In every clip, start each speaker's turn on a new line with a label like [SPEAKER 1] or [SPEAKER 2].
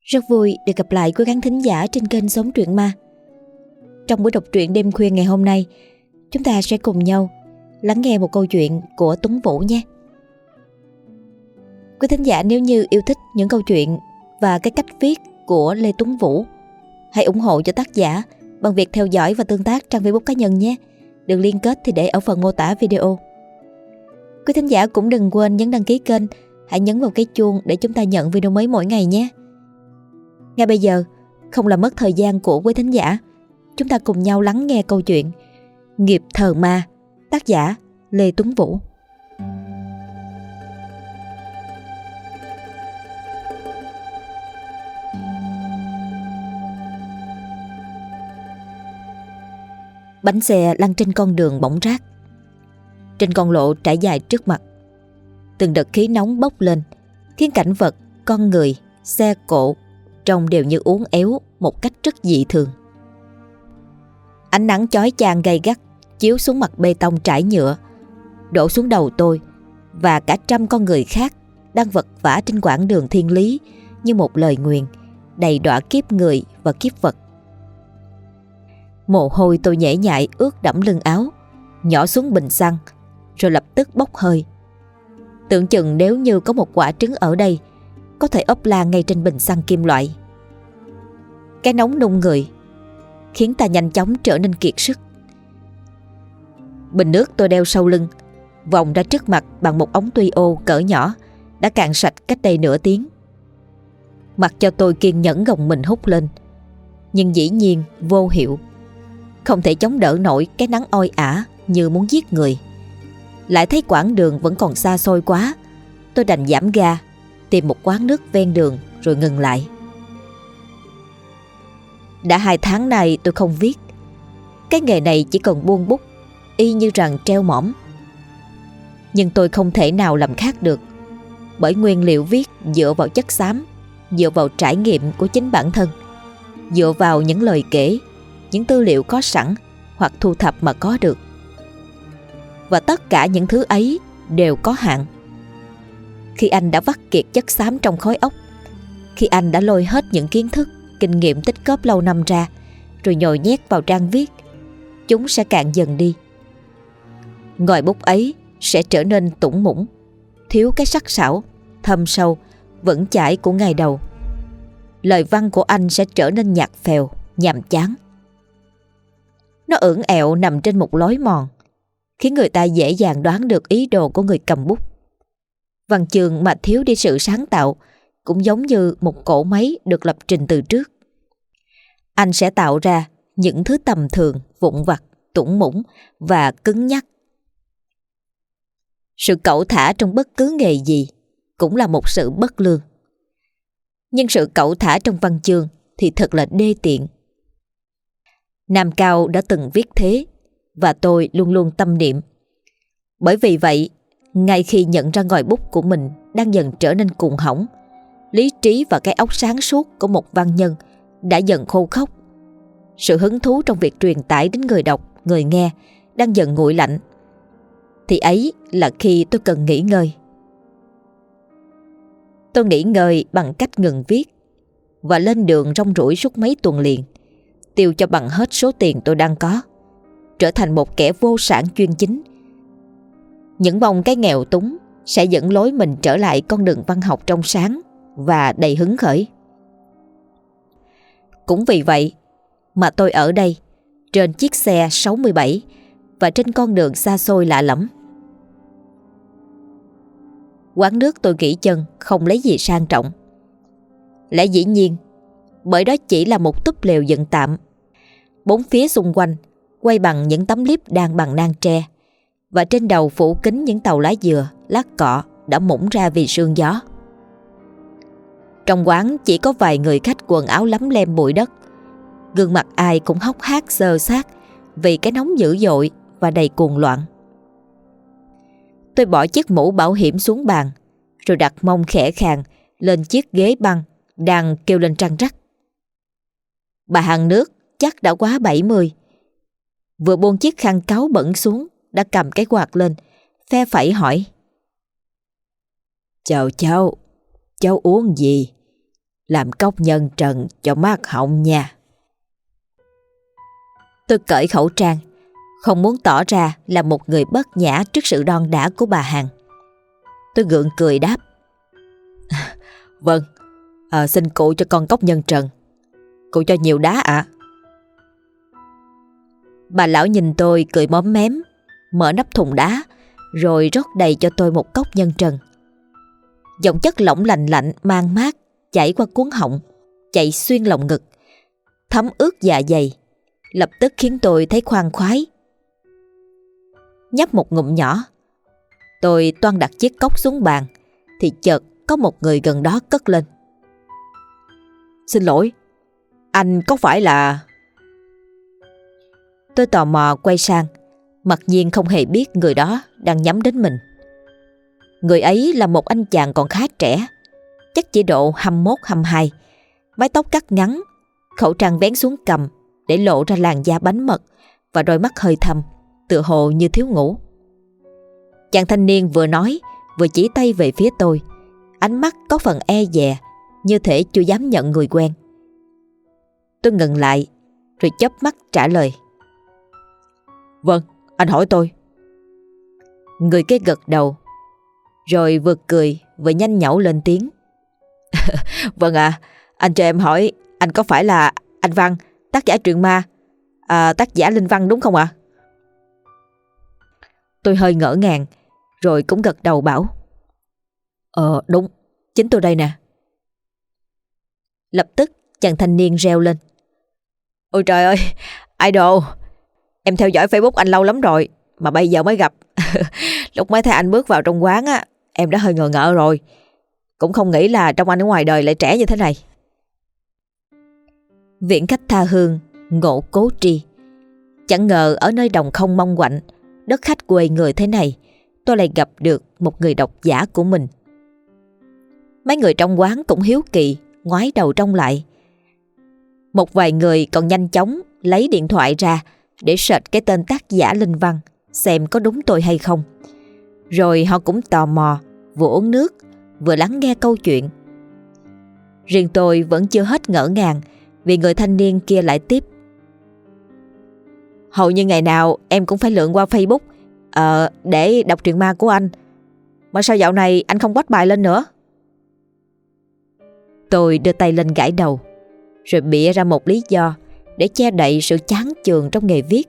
[SPEAKER 1] Rất vui được gặp lại quý khán thính giả trên kênh Sống Truyện Ma. Trong buổi đọc truyện đêm khuya ngày hôm nay, chúng ta sẽ cùng nhau lắng nghe một câu chuyện của Tuấn Vũ nhé. Quý thính giả nếu như yêu thích những câu chuyện và cái cách viết của Lê Tuấn Vũ, hãy ủng hộ cho tác giả bằng việc theo dõi và tương tác trang Facebook cá nhân nhé. Đường liên kết thì để ở phần mô tả video. Quý thính giả cũng đừng quên nhấn đăng ký kênh, hãy nhấn vào cái chuông để chúng ta nhận video mới mỗi ngày nhé. Ngay bây giờ, không làm mất thời gian của quý thính giả, chúng ta cùng nhau lắng nghe câu chuyện Nghiệp Thờ Ma, tác giả Lê Tuấn Vũ. Bánh xe lăn trên con đường bỗng rác. Trên con lộ trải dài trước mặt, từng đợt khí nóng bốc lên, khiến cảnh vật, con người, xe cộ trông đều như uốn éo một cách rất dị thường. Ánh nắng chói chang gay gắt chiếu xuống mặt bê tông trải nhựa, đổ xuống đầu tôi và cả trăm con người khác đang vật vã trên quãng đường thiên lý như một lời nguyền đầy đọa kiếp người và kiếp vật. Mồ hôi tôi nhễ nhại ướt đẫm lưng áo, nhỏ xuống bình xăng rồi lập tức bốc hơi. Tưởng chừng nếu như có một quả trứng ở đây, có thể ốp la ngay trên bình xăng kim loại. Cái nóng nung người khiến ta nhanh chóng trở nên kiệt sức. Bình nước tôi đeo sau lưng vòng ra trước mặt bằng một ống tuy ô cỡ nhỏ đã cạn sạch cách đây nửa tiếng. Mặc cho tôi kiên nhẫn gồng mình hút lên, nhưng dĩ nhiên vô hiệu. Không thể chống đỡ nổi cái nắng oi ả như muốn giết người. Lại thấy quãng đường vẫn còn xa xôi quá, tôi đành giảm ga, tìm một quán nước ven đường rồi ngừng lại. Đã 2 tháng nay tôi không viết. Cái nghề này chỉ cần buông bút, y như rằng treo mỏm. Nhưng tôi không thể nào làm khác được, bởi nguyên liệu viết dựa vào chất xám, dựa vào trải nghiệm của chính bản thân, dựa vào những lời kể, những tư liệu có sẵn hoặc thu thập mà có được. Và tất cả những thứ ấy đều có hạn. Khi anh đã vắt kiệt chất xám trong khối óc, khi anh đã lôi hết những kiến thức, kinh nghiệm tích góp lâu năm ra rồi nhồi nhét vào trang viết, chúng sẽ cạn dần đi. Ngòi bút ấy sẽ trở nên tủng mũng, thiếu cái sắc sảo, thâm sâu, vững chãi của ngày đầu. Lời văn của anh sẽ trở nên nhạt phèo, nhàm chán. Nó ưỡn ẹo nằm trên một lối mòn, khiến người ta dễ dàng đoán được ý đồ của người cầm bút. Văn chương mà thiếu đi sự sáng tạo cũng giống như một cỗ máy được lập trình từ trước. Anh sẽ tạo ra những thứ tầm thường, vụn vặt, tủng mũng và cứng nhắc. Sự cẩu thả trong bất cứ nghề gì cũng là một sự bất lương. Nhưng sự cẩu thả trong văn chương thì thật là đê tiện. Nam Cao đã từng viết thế, và tôi luôn luôn tâm niệm. Bởi vì vậy, ngay khi nhận ra ngòi bút của mình đang dần trở nên cuồng hỏng, lý trí và cái óc sáng suốt của một văn nhân đã dần khô khốc. Sự hứng thú trong việc truyền tải đến người đọc, người nghe đang dần nguội lạnh. Thì ấy là khi tôi cần nghỉ ngơi. Tôi nghỉ ngơi bằng cách ngừng viết và lên đường rong ruổi suốt mấy tuần liền, tiêu cho bằng hết số tiền tôi đang có, trở thành một kẻ vô sản chuyên chính. Những mong cái nghèo túng sẽ dẫn lối mình trở lại con đường văn học trong sáng và đầy hứng khởi. Cũng vì vậy mà tôi ở đây, trên chiếc xe 67 và trên con đường xa xôi lạ lẫm. Quán nước tôi nghỉ chân không lấy gì sang trọng. Lẽ dĩ nhiên, bởi đó chỉ là một túp lều dựng tạm. Bốn phía xung quanh quay bằng những tấm liếp đan bằng nang tre, và trên đầu phủ kín những tàu lá dừa, lá cọ đã mũng ra vì sương gió. Trong quán chỉ có vài người khách quần áo lấm lem bụi đất, gương mặt ai cũng hốc hác xơ xác vì cái nóng dữ dội và đầy cuồng loạn. Tôi bỏ chiếc mũ bảo hiểm xuống bàn, rồi đặt mông khẽ khàng lên chiếc ghế băng đang kêu lên trăng rắc. Bà hàng nước chắc đã quá 70, vừa buông chiếc khăn cáu bẩn xuống đã cầm cái quạt lên, phe phẩy hỏi: "Chào cháu, cháu uống gì? Làm cốc nhân trần cho mát họng nha. Tôi cởi khẩu trang, không muốn tỏ ra là một người bất nhã trước sự đon đả của bà Hằng. Tôi gượng cười đáp: Vâng, xin cụ cho con cốc nhân trần. Cụ cho nhiều đá ạ. Bà lão nhìn tôi cười móm mém, mở nắp thùng đá rồi rót đầy cho tôi một cốc nhân trần. Dòng chất lỏng lành lạnh mang mát chảy qua cuống họng, chạy xuyên lồng ngực, thấm ướt dạ dày, lập tức khiến tôi thấy khoan khoái. Nhấp một ngụm nhỏ, tôi toan đặt chiếc cốc xuống bàn thì chợt có một người gần đó cất lên: Xin lỗi, anh có phải là... Tôi tò mò quay sang, mặc nhiên không hề biết người đó đang nhắm đến mình. Người ấy là một anh chàng còn khá trẻ, chắc chỉ độ 21-22, mái tóc cắt ngắn, khẩu trang vén xuống cằm để lộ ra làn da bánh mật và đôi mắt hơi thâm, tựa hồ như thiếu ngủ. Chàng thanh niên vừa nói vừa chỉ tay về phía tôi, ánh mắt có phần e dè, như thể chưa dám nhận người quen. Tôi ngừng lại rồi chớp mắt trả lời: Vâng, anh hỏi tôi. Người kia gật đầu, rồi vừa cười vừa nhanh nhảu lên tiếng: Vâng ạ, anh cho em hỏi, anh có phải là anh Văn, tác giả truyện ma, tác giả Linh Văn đúng không ạ? Tôi hơi ngỡ ngàng, rồi cũng gật đầu bảo: Đúng, chính tôi đây nè. Lập tức chàng thanh niên reo lên: Ôi trời ơi, idol, em theo dõi Facebook anh lâu lắm rồi mà bây giờ mới gặp. Lúc mới thấy anh bước vào trong quán á, em đã hơi ngờ ngợ rồi. Cũng không nghĩ là trong anh ở ngoài đời lại trẻ như thế này. Viễn khách tha hương, ngộ cố tri. Chẳng ngờ ở nơi đồng không mong quạnh, đất khách quê người thế này, tôi lại gặp được một người độc giả của mình. Mấy người trong quán cũng hiếu kỳ, ngoái đầu trông lại. Một vài người còn nhanh chóng lấy điện thoại ra để search cái tên tác giả Linh Văn, xem có đúng tôi hay không. Rồi họ cũng tò mò, vừa uống nước vừa lắng nghe câu chuyện. Riêng tôi vẫn chưa hết ngỡ ngàng, vì người thanh niên kia lại tiếp: Hầu như ngày nào em cũng phải lượn qua Facebook để đọc truyện ma của anh. Mà sao dạo này anh không post bài lên nữa? Tôi đưa tay lên gãi đầu, rồi bịa ra một lý do để che đậy sự chán chường trong nghề viết.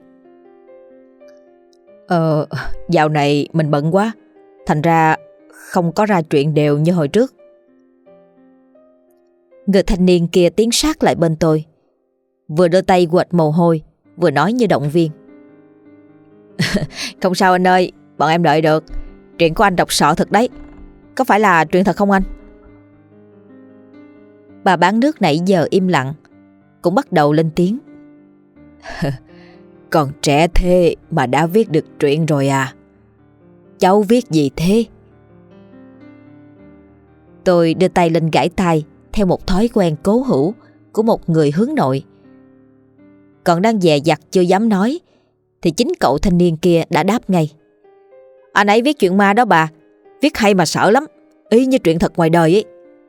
[SPEAKER 1] Dạo này mình bận quá, thành ra không có ra truyện đều như hồi trước. Người thanh niên kia tiến sát lại bên tôi, vừa đưa tay quệt mồ hôi, vừa nói như động viên: Không sao anh ơi, bọn em đợi được. Truyện của anh đọc sợ thật đấy. Có phải là truyện thật không anh? Bà bán nước nãy giờ im lặng cũng bắt đầu lên tiếng: Còn trẻ thế mà đã viết được truyện rồi à? Cháu viết gì thế? Tôi đưa tay lên gãi tai theo một thói quen cố hữu của một người hướng nội. Còn đang dè dặt chưa dám nói thì chính cậu thanh niên kia đã đáp ngay: Anh ấy viết chuyện ma đó bà, viết hay mà sợ lắm, y như truyện thật ngoài đời ấy.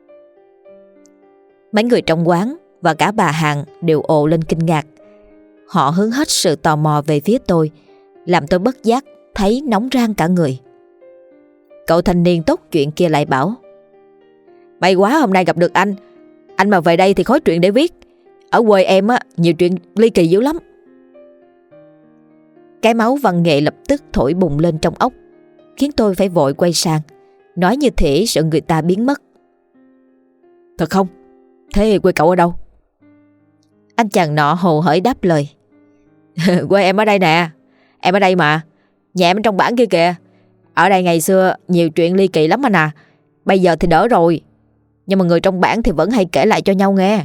[SPEAKER 1] Mấy người trong quán và cả bà Hằng đều ồ lên kinh ngạc. Họ hướng hết sự tò mò về phía tôi, làm tôi bất giác thấy nóng rang cả người. Cậu thanh niên tốt chuyện kia lại bảo: May quá hôm nay gặp được anh mà về đây thì khối truyện để viết. Ở quê em á, nhiều chuyện ly kỳ dữ lắm. Cái máu văn nghệ lập tức thổi bùng lên trong óc, khiến tôi phải vội quay sang, nói như thể sợ người ta biến mất: Thật không? Thế quê cậu ở đâu? Anh chàng nọ hồ hởi đáp lời: Quê em ở đây nè. Em ở đây mà. Nhà em ở trong bản kia kìa. Ở đây ngày xưa nhiều chuyện ly kỳ lắm anh à. Bây giờ thì đỡ rồi, nhưng mà người trong bản thì vẫn hay kể lại cho nhau nghe.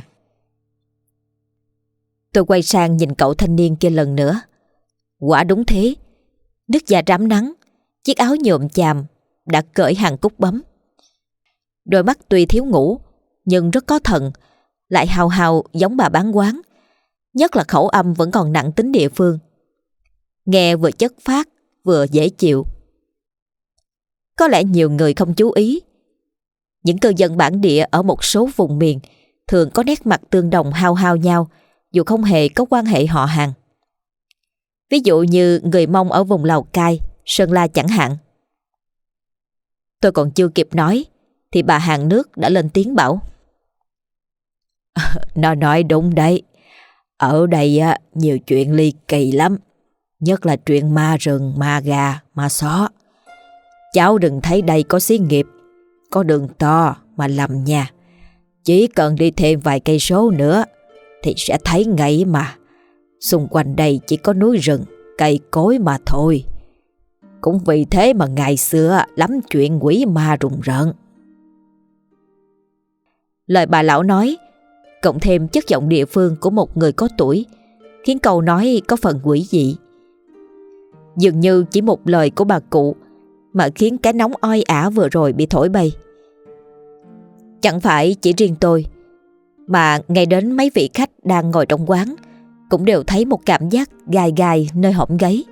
[SPEAKER 1] Tôi quay sang nhìn cậu thanh niên kia lần nữa. Quả đúng thế, nước da rám nắng, chiếc áo nhuộm chàm đã cởi hàng cúc bấm. Đôi mắt tuy thiếu ngủ nhưng rất có thần, lại hào hào giống bà bán quán. Nhất là khẩu âm vẫn còn nặng tính địa phương, nghe vừa chất phác vừa dễ chịu. Có lẽ nhiều người không chú ý, những cư dân bản địa ở một số vùng miền thường có nét mặt tương đồng hao hao nhau dù không hề có quan hệ họ hàng. Ví dụ như người Mông ở vùng Lào Cai, Sơn La chẳng hạn. Tôi còn chưa kịp nói thì bà hàng nước đã lên tiếng bảo: Nó nói đúng đấy. Ở đây nhiều chuyện ly kỳ lắm. Nhất là chuyện ma rừng, ma gà, ma só. Cháu đừng thấy đây có xí nghiệp, có đường to mà lầm nha. Chỉ cần đi thêm vài cây số nữa thì sẽ thấy ngay mà. Xung quanh đây chỉ có núi rừng, cây cối mà thôi. Cũng vì thế mà ngày xưa lắm chuyện quỷ ma rùng rợn. Lời bà lão nói, cộng thêm chất giọng địa phương của một người có tuổi, khiến câu nói có phần quỷ dị. Dường như chỉ một lời của bà cụ mà khiến cái nóng oi ả vừa rồi bị thổi bay. Chẳng phải chỉ riêng tôi, mà ngay đến mấy vị khách đang ngồi trong quán cũng đều thấy một cảm giác gai gai nơi hõm gáy.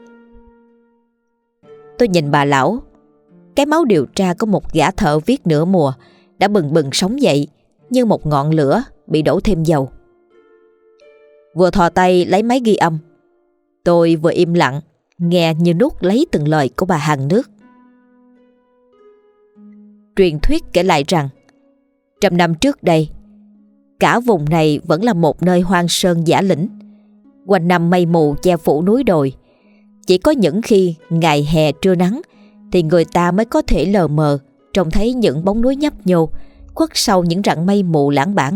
[SPEAKER 1] Tôi nhìn bà lão, cái máu điều tra của một gã thợ viết nửa mùa đã bừng bừng sống dậy như một ngọn lửa bị đổ thêm dầu. Vừa thò tay lấy máy ghi âm, tôi vừa im lặng nghe như nuốt lấy từng lời của bà hàng nước. Truyền thuyết kể lại rằng 100 năm trước đây, cả vùng này vẫn là một nơi hoang sơn dã lĩnh, quanh năm mây mù che phủ núi đồi. Chỉ có những khi ngày hè trưa nắng thì người ta mới có thể lờ mờ trông thấy những bóng núi nhấp nhô khuất sau những rặng mây mù lãng bản.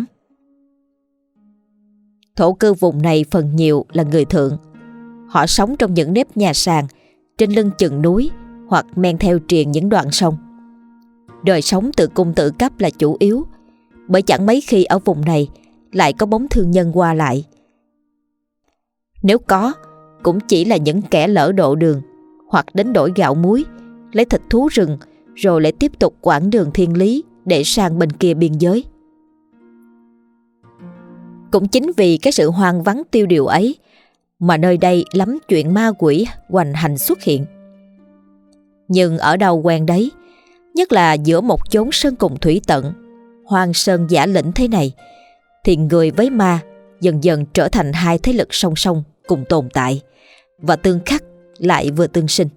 [SPEAKER 1] Thổ cư vùng này phần nhiều là người thượng. Họ sống trong những nếp nhà sàn trên lưng chừng núi hoặc men theo triền những đoạn sông. Đời sống tự cung tự cấp là chủ yếu, bởi chẳng mấy khi ở vùng này lại có bóng thương nhân qua lại. Nếu có, cũng chỉ là những kẻ lỡ độ đường hoặc đến đổi gạo muối, lấy thịt thú rừng rồi lại tiếp tục quãng đường thiên lý để sang bên kia biên giới. Cũng chính vì cái sự hoang vắng tiêu điều ấy mà nơi đây lắm chuyện ma quỷ hoành hành xuất hiện. Nhưng ở đâu quen đấy, nhất là giữa một chốn sơn cùng thủy tận, hoang sơn dã lĩnh thế này, thì người với ma dần dần trở thành hai thế lực song song cùng tồn tại và tương khắc lại vừa tương sinh.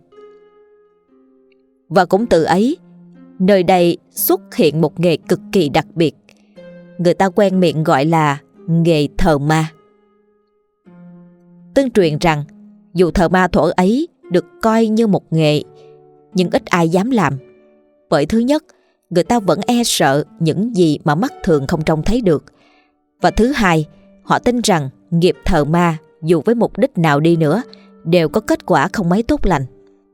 [SPEAKER 1] Và cũng từ ấy, nơi đây xuất hiện một nghề cực kỳ đặc biệt, người ta quen miệng gọi là nghề thờ ma. Tương truyền rằng dù thờ ma thuở ấy được coi như một nghề, nhưng ít ai dám làm, bởi thứ nhất, người ta vẫn e sợ những gì mà mắt thường không trông thấy được, và thứ hai, họ tin rằng nghiệp thờ ma dù với mục đích nào đi nữa đều có kết quả không mấy tốt lành.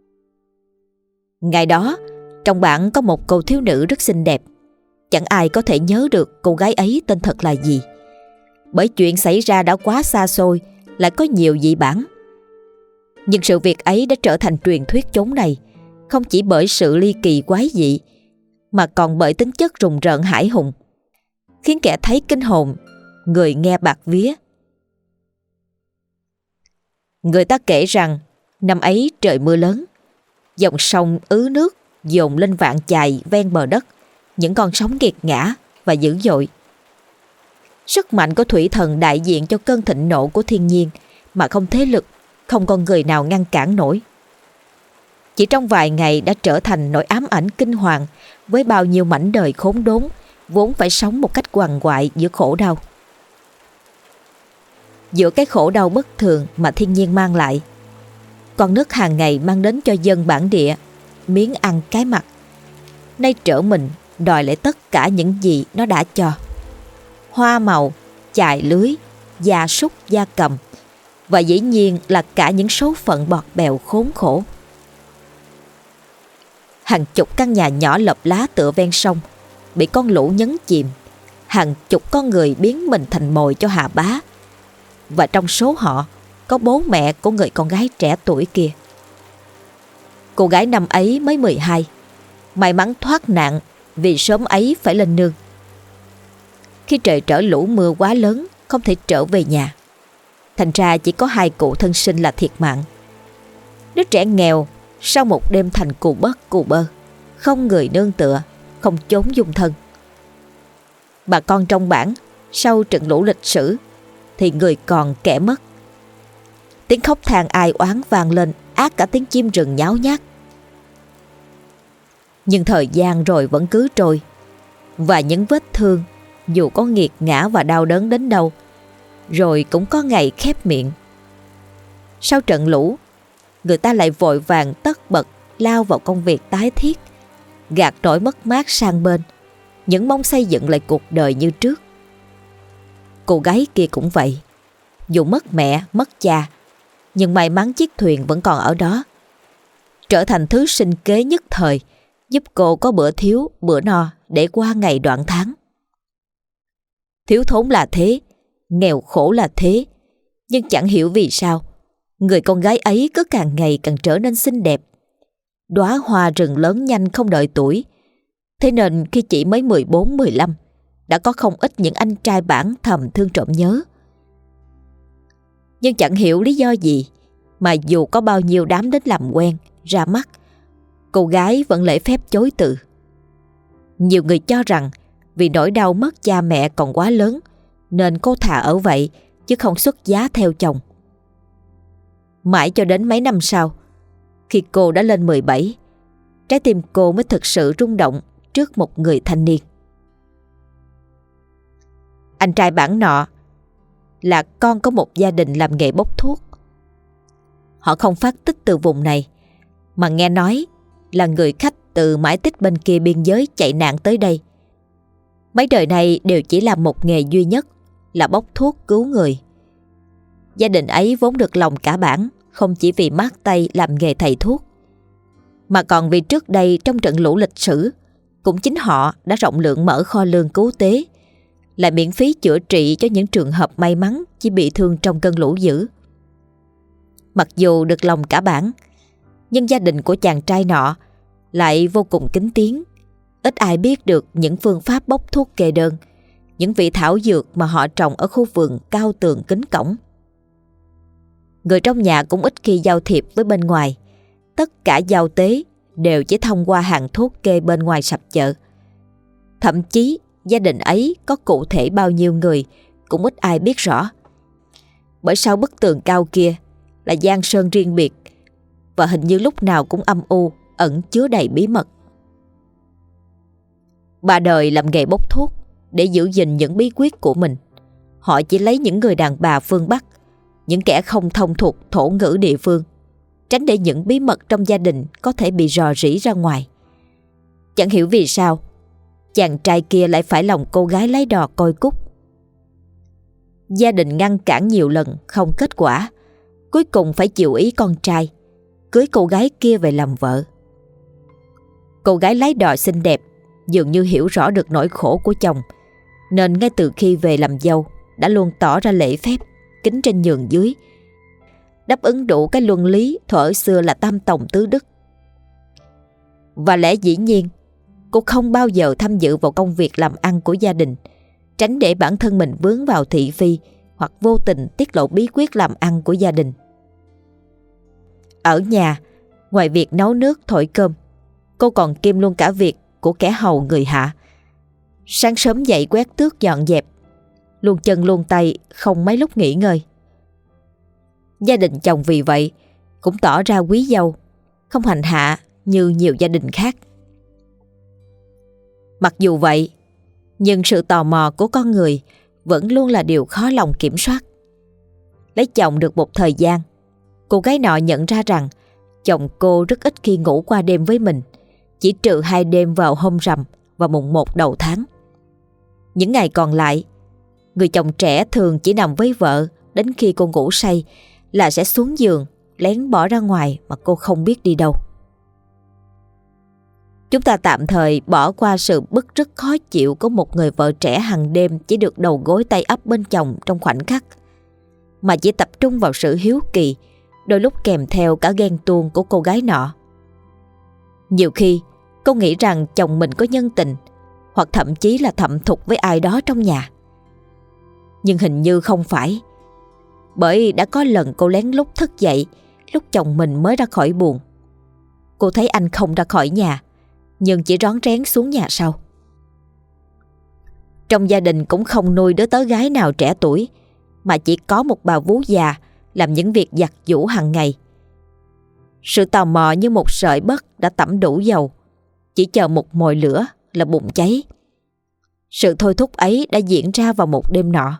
[SPEAKER 1] Ngày đó, trong bản có một cô thiếu nữ rất xinh đẹp. Chẳng ai có thể nhớ được cô gái ấy tên thật là gì, bởi chuyện xảy ra đã quá xa xôi, lại có nhiều dị bản. Nhưng sự việc ấy đã trở thành truyền thuyết chốn này, không chỉ bởi sự ly kỳ quái dị, mà còn bởi tính chất rùng rợn hãi hùng, khiến kẻ thấy kinh hồn, người nghe bạt vía. Người ta kể rằng năm ấy trời mưa lớn, dòng sông ứ nước dồn lên vạn chài ven bờ đất, những con sóng nghiệt ngã và dữ dội. Sức mạnh của thủy thần đại diện cho cơn thịnh nộ của thiên nhiên mà không thế lực, không con người nào ngăn cản nổi. Chỉ trong vài ngày đã trở thành nỗi ám ảnh kinh hoàng với bao nhiêu mảnh đời khốn đốn vốn phải sống một cách quằn quại giữa khổ đau. Giữa cái khổ đau bất thường mà thiên nhiên mang lại, con nước hàng ngày mang đến cho dân bản địa miếng ăn cái mặc, nay trở mình đòi lại tất cả những gì nó đã cho: hoa màu, chài lưới, gia súc gia cầm, và dĩ nhiên là cả những số phận bọt bèo khốn khổ. Hàng chục căn nhà nhỏ lợp lá tựa ven sông bị con lũ nhấn chìm, hàng chục con người biến mình thành mồi cho hà bá, và trong số họ có bố mẹ của người con gái trẻ tuổi kia. Cô gái năm ấy mới 12, may mắn thoát nạn vì sớm ấy phải lên nương. Khi trời trở lũ mưa quá lớn, không thể trở về nhà, thành ra chỉ có hai cụ thân sinh là thiệt mạng. Đứa trẻ nghèo sau một đêm thành cù bơ, không người nương tựa, không chốn dung thân. Bà con trong bản Sau trận lũ lịch sử thì người còn kẻ mất. Tiếng khóc than ai oán vang lên át cả tiếng chim rừng nháo nhác. Nhưng thời gian rồi vẫn cứ trôi, và những vết thương dù có nghiệt ngã và đau đớn đến đâu rồi cũng có ngày khép miệng. Sau trận lũ, người ta lại vội vàng tất bật lao vào công việc tái thiết, gạt nỗi mất mát sang bên, những mong xây dựng lại cuộc đời như trước. Cô gái kia cũng vậy. Dù mất mẹ, mất cha, nhưng may mắn chiếc thuyền vẫn còn ở đó, trở thành thứ sinh kế nhất thời, giúp cô có bữa thiếu, bữa no để qua ngày đoạn tháng. Thiếu thốn là thế, nghèo khổ là thế, nhưng chẳng hiểu vì sao người con gái ấy cứ càng ngày càng trở nên xinh đẹp. Đóa hoa rừng lớn nhanh không đợi tuổi. Thế nên khi chỉ mới 14-15, đã có không ít những anh trai bản thầm thương trộm nhớ. Nhưng chẳng hiểu lý do gì mà dù có bao nhiêu đám đến làm quen, ra mắt, cô gái vẫn lễ phép chối từ. Nhiều người cho rằng vì nỗi đau mất cha mẹ còn quá lớn nên cô thà ở vậy chứ không xuất giá theo chồng. Mãi cho đến mấy năm sau, khi cô đã lên 17, trái tim cô mới thực sự rung động trước một người thanh niên. Anh trai bản nọ là con có một gia đình làm nghề bốc thuốc. Họ không phát tích từ vùng này, mà nghe nói là người khách từ mãi tích bên kia biên giới chạy nạn tới đây. Mấy đời này đều chỉ làm một nghề duy nhất là bốc thuốc cứu người. Gia đình ấy vốn được lòng cả bản, không chỉ vì mát tay làm nghề thầy thuốc, mà còn vì trước đây trong trận lũ lịch sử, cũng chính họ đã rộng lượng mở kho lương cứu tế, lại miễn phí chữa trị cho những trường hợp may mắn chỉ bị thương trong cơn lũ dữ. Mặc dù được lòng cả bản, nhưng gia đình của chàng trai nọ lại vô cùng kín tiếng. Ít ai biết được những phương pháp bốc thuốc kê đơn, những vị thảo dược mà họ trồng ở khu vườn cao tường kín cổng. Người trong nhà cũng ít khi giao thiệp với bên ngoài. Tất cả giao tế đều chỉ thông qua hàng thuốc kê bên ngoài sạp chợ. Thậm chí gia đình ấy có cụ thể bao nhiêu người cũng ít ai biết rõ. Bởi sau bức tường cao kia là giang sơn riêng biệt, và hình như lúc nào cũng âm u, ẩn chứa đầy bí mật. Ba đời làm nghề bốc thuốc để giữ gìn những bí quyết của mình. Họ chỉ lấy những người đàn bà phương Bắc, những kẻ không thông thuộc thổ ngữ địa phương, tránh để những bí mật trong gia đình có thể bị rò rỉ ra ngoài. Chẳng hiểu vì sao chàng trai kia lại phải lòng cô gái lấy đò coi cúc. Gia đình ngăn cản nhiều lần không kết quả, cuối cùng phải chịu ý con trai, cưới cô gái kia về làm vợ. Cô gái lấy đò xinh đẹp dường như hiểu rõ được nỗi khổ của chồng, nên ngay từ khi về làm dâu đã luôn tỏ ra lễ phép, kính trên nhường dưới, đáp ứng đủ cái luân lý thuở xưa là tam tòng tứ đức. Và lẽ dĩ nhiên cô không bao giờ tham dự vào công việc làm ăn của gia đình, tránh để bản thân mình vướng vào thị phi hoặc vô tình tiết lộ bí quyết làm ăn của gia đình. Ở nhà, ngoài việc nấu nước thổi cơm, cô còn kiêm luôn cả việc của kẻ hầu người hạ. Sáng sớm dậy quét tước dọn dẹp, luôn chân luôn tay, không mấy lúc nghỉ ngơi. Gia đình chồng vì vậy cũng tỏ ra quý dâu, không hành hạ như nhiều gia đình khác. Mặc dù vậy, nhưng sự tò mò của con người vẫn luôn là điều khó lòng kiểm soát. Lấy chồng được một thời gian, cô gái nọ nhận ra rằng chồng cô rất ít khi ngủ qua đêm với mình, chỉ trừ 2 đêm vào hôm rằm và mùng 1 đầu tháng. Những ngày còn lại, người chồng trẻ thường chỉ nằm với vợ đến khi cô ngủ say là sẽ xuống giường, lén bỏ ra ngoài mà cô không biết đi đâu. Chúng ta tạm thời bỏ qua sự bứt rứt khó chịu của một người vợ trẻ hàng đêm chỉ được đầu gối tay ấp bên chồng trong khoảnh khắc, mà chỉ tập trung vào sự hiếu kỳ, đôi lúc kèm theo cả ghen tuông của cô gái nọ. Nhiều khi cô nghĩ rằng chồng mình có nhân tình, hoặc thậm chí là thậm thục với ai đó trong nhà. Nhưng hình như không phải, bởi đã có lần cô lén lút thức dậy lúc chồng mình mới ra khỏi buồng. Cô thấy anh không ra khỏi nhà, nhưng chỉ rón rén xuống nhà sau. Trong gia đình cũng không nuôi đứa tớ gái nào trẻ tuổi, mà chỉ có một bà vú già làm những việc giặt giũ hàng ngày. Sự tò mò như một sợi bất đã tẩm đủ dầu, chỉ chờ một mồi lửa là bùng cháy. Sự thôi thúc ấy đã diễn ra vào một đêm nọ.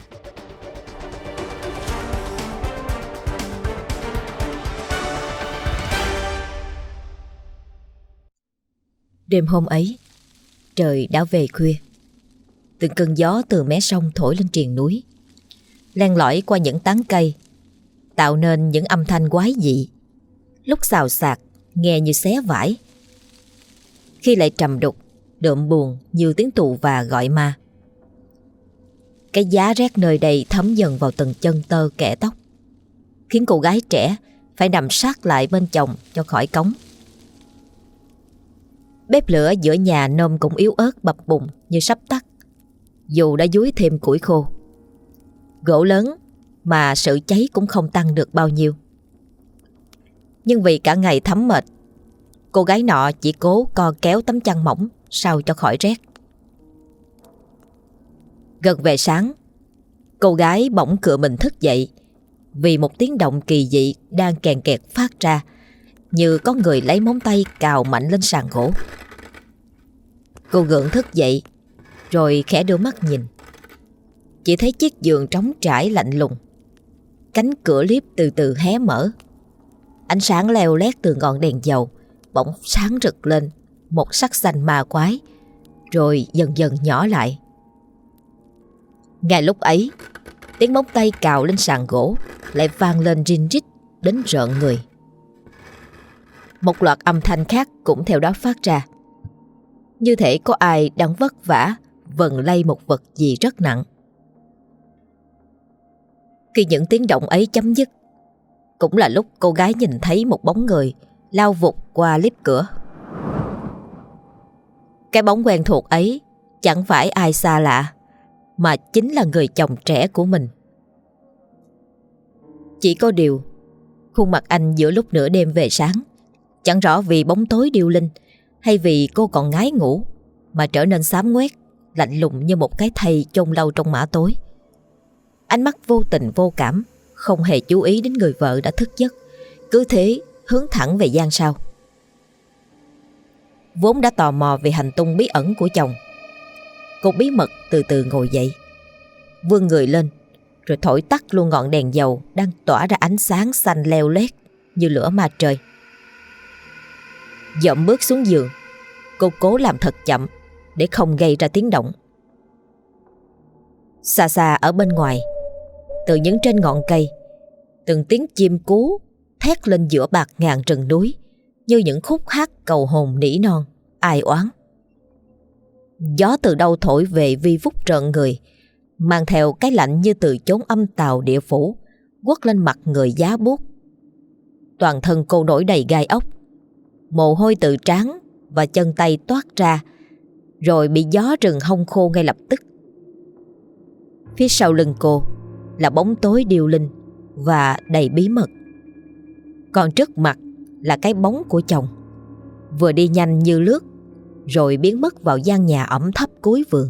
[SPEAKER 1] Đêm hôm ấy, trời đã về khuya. Từng cơn gió từ mé sông thổi lên triền núi, len lỏi qua những tán cây, tạo nên những âm thanh quái dị, lúc xào xạc nghe như xé vải, khi lại trầm đục đượm buồn như tiếng tù và gọi ma. Cái giá rét nơi đây thấm dần vào từng chân tơ kẽ tóc, khiến cô gái trẻ phải nằm sát lại bên chồng cho khỏi cống. Bếp lửa giữa nhà nôm cũng yếu ớt bập bùng như sắp tắt, dù đã dúi thêm củi khô. Gỗ lớn mà sự cháy cũng không tăng được bao nhiêu. Nhưng vì cả ngày thấm mệt, cô gái nọ chỉ cố co kéo tấm chăn mỏng sao cho khỏi rét. Gần về sáng, cô gái bỗng cựa mình thức dậy vì một tiếng động kỳ dị đang kèn kẹt phát ra, như có người lấy móng tay cào mạnh lên sàn gỗ. Cô gượng thức dậy rồi khẽ đưa mắt nhìn. Chỉ thấy chiếc giường trống trải lạnh lùng, cánh cửa liếp từ từ hé mở. Ánh sáng leo lét từ ngọn đèn dầu bỗng sáng rực lên một sắc xanh ma quái, rồi dần dần nhỏ lại. Ngay lúc ấy, tiếng móng tay cào lên sàn gỗ lại vang lên rin rít đến rợn người. Một loạt âm thanh khác cũng theo đó phát ra, như thể có ai đang vất vả vần lay một vật gì rất nặng. Khi những tiếng động ấy chấm dứt, cũng là lúc cô gái nhìn thấy một bóng người lao vụt qua liếp cửa. Cái bóng quen thuộc ấy chẳng phải ai xa lạ, mà chính là người chồng trẻ của mình. Chỉ có điều, khuôn mặt anh giữa lúc nửa đêm về sáng, chẳng rõ vì bóng tối điêu linh hay vì cô còn ngái ngủ, mà trở nên xám ngoét, lạnh lùng như một cái thây chôn lâu trong mã tối. Ánh mắt vô tình vô cảm, không hề chú ý đến người vợ đã thức giấc, cứ thế hướng thẳng về gian sau. Vốn đã tò mò về hành tung bí ẩn của chồng, cô bí mật từ từ ngồi dậy, vươn người lên, rồi thổi tắt luôn ngọn đèn dầu đang tỏa ra ánh sáng xanh leo lét như lửa ma trời. Dậm bước xuống giường, cô cố làm thật chậm để không gây ra tiếng động. Xa xa ở bên ngoài, từ những trên ngọn cây, từng tiếng chim cú thét lên giữa bạt ngàn rừng núi, như những khúc hát cầu hồn nỉ non, ai oán. Gió từ đâu thổi về vi vút rợn người, mang theo cái lạnh như từ chốn âm tào địa phủ, quất lên mặt người giá buốt. Toàn thân cô nổi đầy gai ốc, mồ hôi từ trán và chân tay toát ra, rồi bị gió rừng hong khô ngay lập tức. Phía sau lưng cô là bóng tối điêu linh và đầy bí mật. Còn trước mặt là cái bóng của chồng, vừa đi nhanh như lướt, rồi biến mất vào gian nhà ẩm thấp cuối vườn.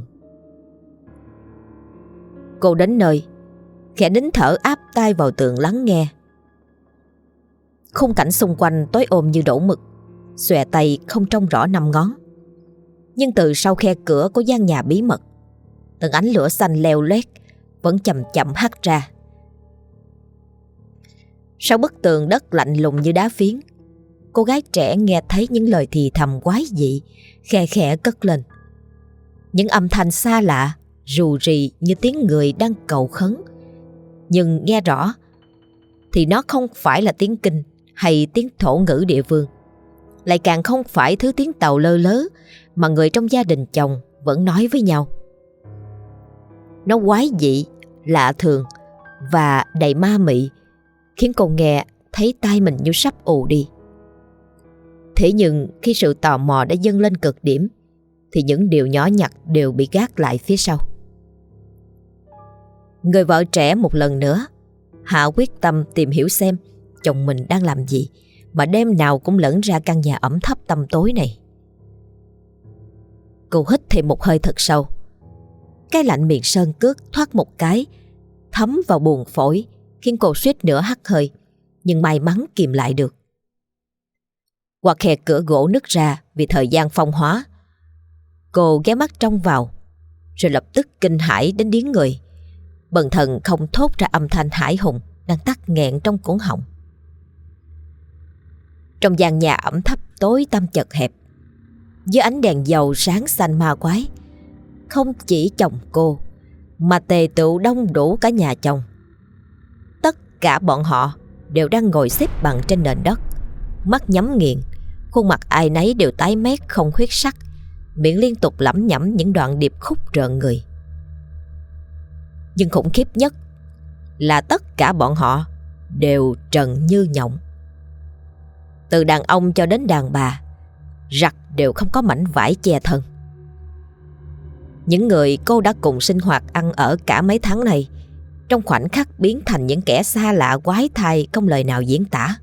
[SPEAKER 1] Cô đến nơi, khẽ nín thở áp tai vào tường lắng nghe. Khung cảnh xung quanh tối ôm như đổ mực, xòe tay không trông rõ năm ngón. Nhưng từ sau khe cửa của gian nhà bí mật, từng ánh lửa xanh leo lét vẫn chậm chậm hắt ra. Sau bức tường đất lạnh lùng như đá phiến, cô gái trẻ nghe thấy những lời thì thầm quái dị khe khẽ cất lên. Những âm thanh xa lạ, rù rì như tiếng người đang cầu khấn. Nhưng nghe rõ thì nó không phải là tiếng kinh hay tiếng thổ ngữ địa phương, lại càng không phải thứ tiếng Tàu lơ lớ mà người trong gia đình chồng vẫn nói với nhau. Nó quái dị, lạ thường và đầy ma mị, khiến cô nghe thấy tai mình như sắp ù đi. Thế nhưng khi sự tò mò đã dâng lên cực điểm, thì những điều nhỏ nhặt đều bị gác lại phía sau. Người vợ trẻ một lần nữa hạ quyết tâm tìm hiểu xem chồng mình đang làm gì mà đêm nào cũng lẫn ra căn nhà ẩm thấp tăm tối này. Cô hít thêm một hơi thật sâu, Cái lạnh miền sơn cước thoát một cái, thấm vào buồng phổi, khiến cô suýt nữa hắt hơi, nhưng may mắn kìm lại được. Qua khe cửa gỗ nứt ra vì thời gian phong hóa, cô ghé mắt trông vào, rồi lập tức kinh hãi đến điếng người, bần thần không thốt ra âm thanh hãi hùng đang tắc nghẹn trong cổ họng. Trong gian nhà ẩm thấp tối tăm chật hẹp, dưới ánh đèn dầu sáng xanh ma quái, không chỉ chồng cô mà tề tựu đông đủ cả nhà chồng. Tất cả bọn họ đều đang ngồi xếp bằng trên nền đất, mắt nhắm nghiền, khuôn mặt ai nấy đều tái mét không huyết sắc, miệng liên tục lẩm nhẩm những đoạn điệp khúc rợn người. Nhưng khủng khiếp nhất là tất cả bọn họ đều trần như nhộng. Từ đàn ông cho đến đàn bà, giặt đều không có mảnh vải che thân. Những người cô đã cùng sinh hoạt ăn ở cả mấy tháng này, trong khoảnh khắc biến thành những kẻ xa lạ quái thai không lời nào diễn tả.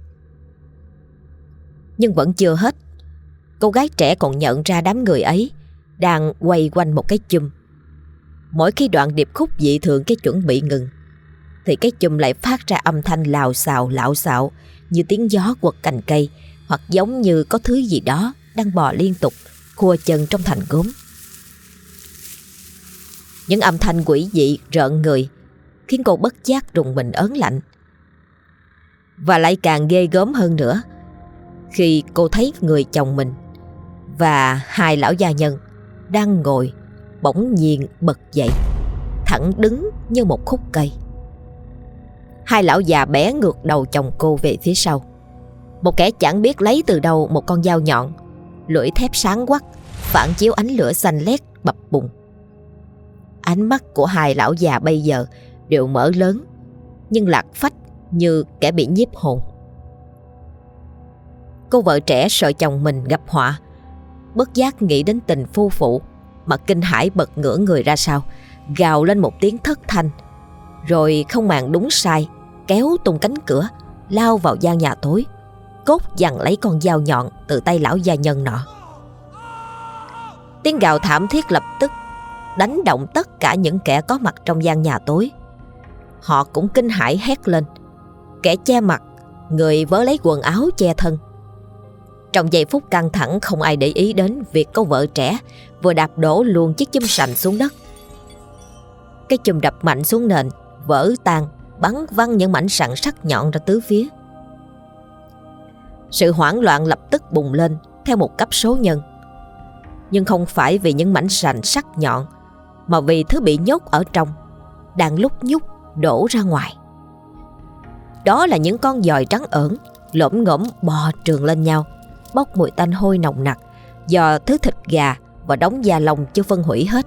[SPEAKER 1] Nhưng vẫn chưa hết, cô gái trẻ còn nhận ra đám người ấy đang quay quanh một cái chum. Mỗi khi đoạn điệp khúc dị thường cái chuẩn bị ngừng, thì cái chum lại phát ra âm thanh lào xào lạo xạo, như tiếng gió quật cành cây, hoặc giống như có thứ gì đó đang bò liên tục, khua chân trong thành gốm. Những âm thanh quỷ dị rợn người khiến cô bất giác rùng mình ớn lạnh. Và lại càng ghê gớm hơn nữa khi cô thấy người chồng mình và hai lão gia nhân đang ngồi bỗng nhiên bật dậy, thẳng đứng như một khúc cây. Hai lão già bẻ ngược đầu chồng cô về phía sau. Một kẻ chẳng biết lấy từ đâu một con dao nhọn, lưỡi thép sáng quắc, phản chiếu ánh lửa xanh lét bập bùng. Ánh mắt của hai lão già bây giờ đều mở lớn, nhưng lạc phách như kẻ bị nhiếp hồn. Cô vợ trẻ sợ chồng mình gặp họa, bất giác nghĩ đến tình phu phụ mà kinh hãi bật ngửa người ra sau, gào lên một tiếng thất thanh, rồi không màng đúng sai kéo tung cánh cửa, lao vào gian nhà tối, cốt giằng lấy con dao nhọn từ tay lão gia nhân nọ. Tiếng gào thảm thiết lập tức đánh động tất cả những kẻ có mặt trong gian nhà tối. Họ cũng kinh hãi hét lên, kẻ che mặt, người vớ lấy quần áo che thân. Trong giây phút căng thẳng, không ai để ý đến việc cô vợ trẻ vừa đạp đổ luôn chiếc chum sành xuống đất. Cái chum đập mạnh xuống nền, vỡ tan, bắn văng những mảnh sạn sắc nhọn ra tứ phía. Sự hoảng loạn lập tức bùng lên theo một cấp số nhân, nhưng không phải vì những mảnh sành sắc nhọn, mà vì thứ bị nhốt ở trong đang lúc nhúc đổ ra ngoài. Đó là những con giòi trắng ởn lổm ngổm bò trườn lên nhau, bốc mùi tanh hôi nồng nặc do thứ thịt gà và đống da lông chưa phân hủy hết.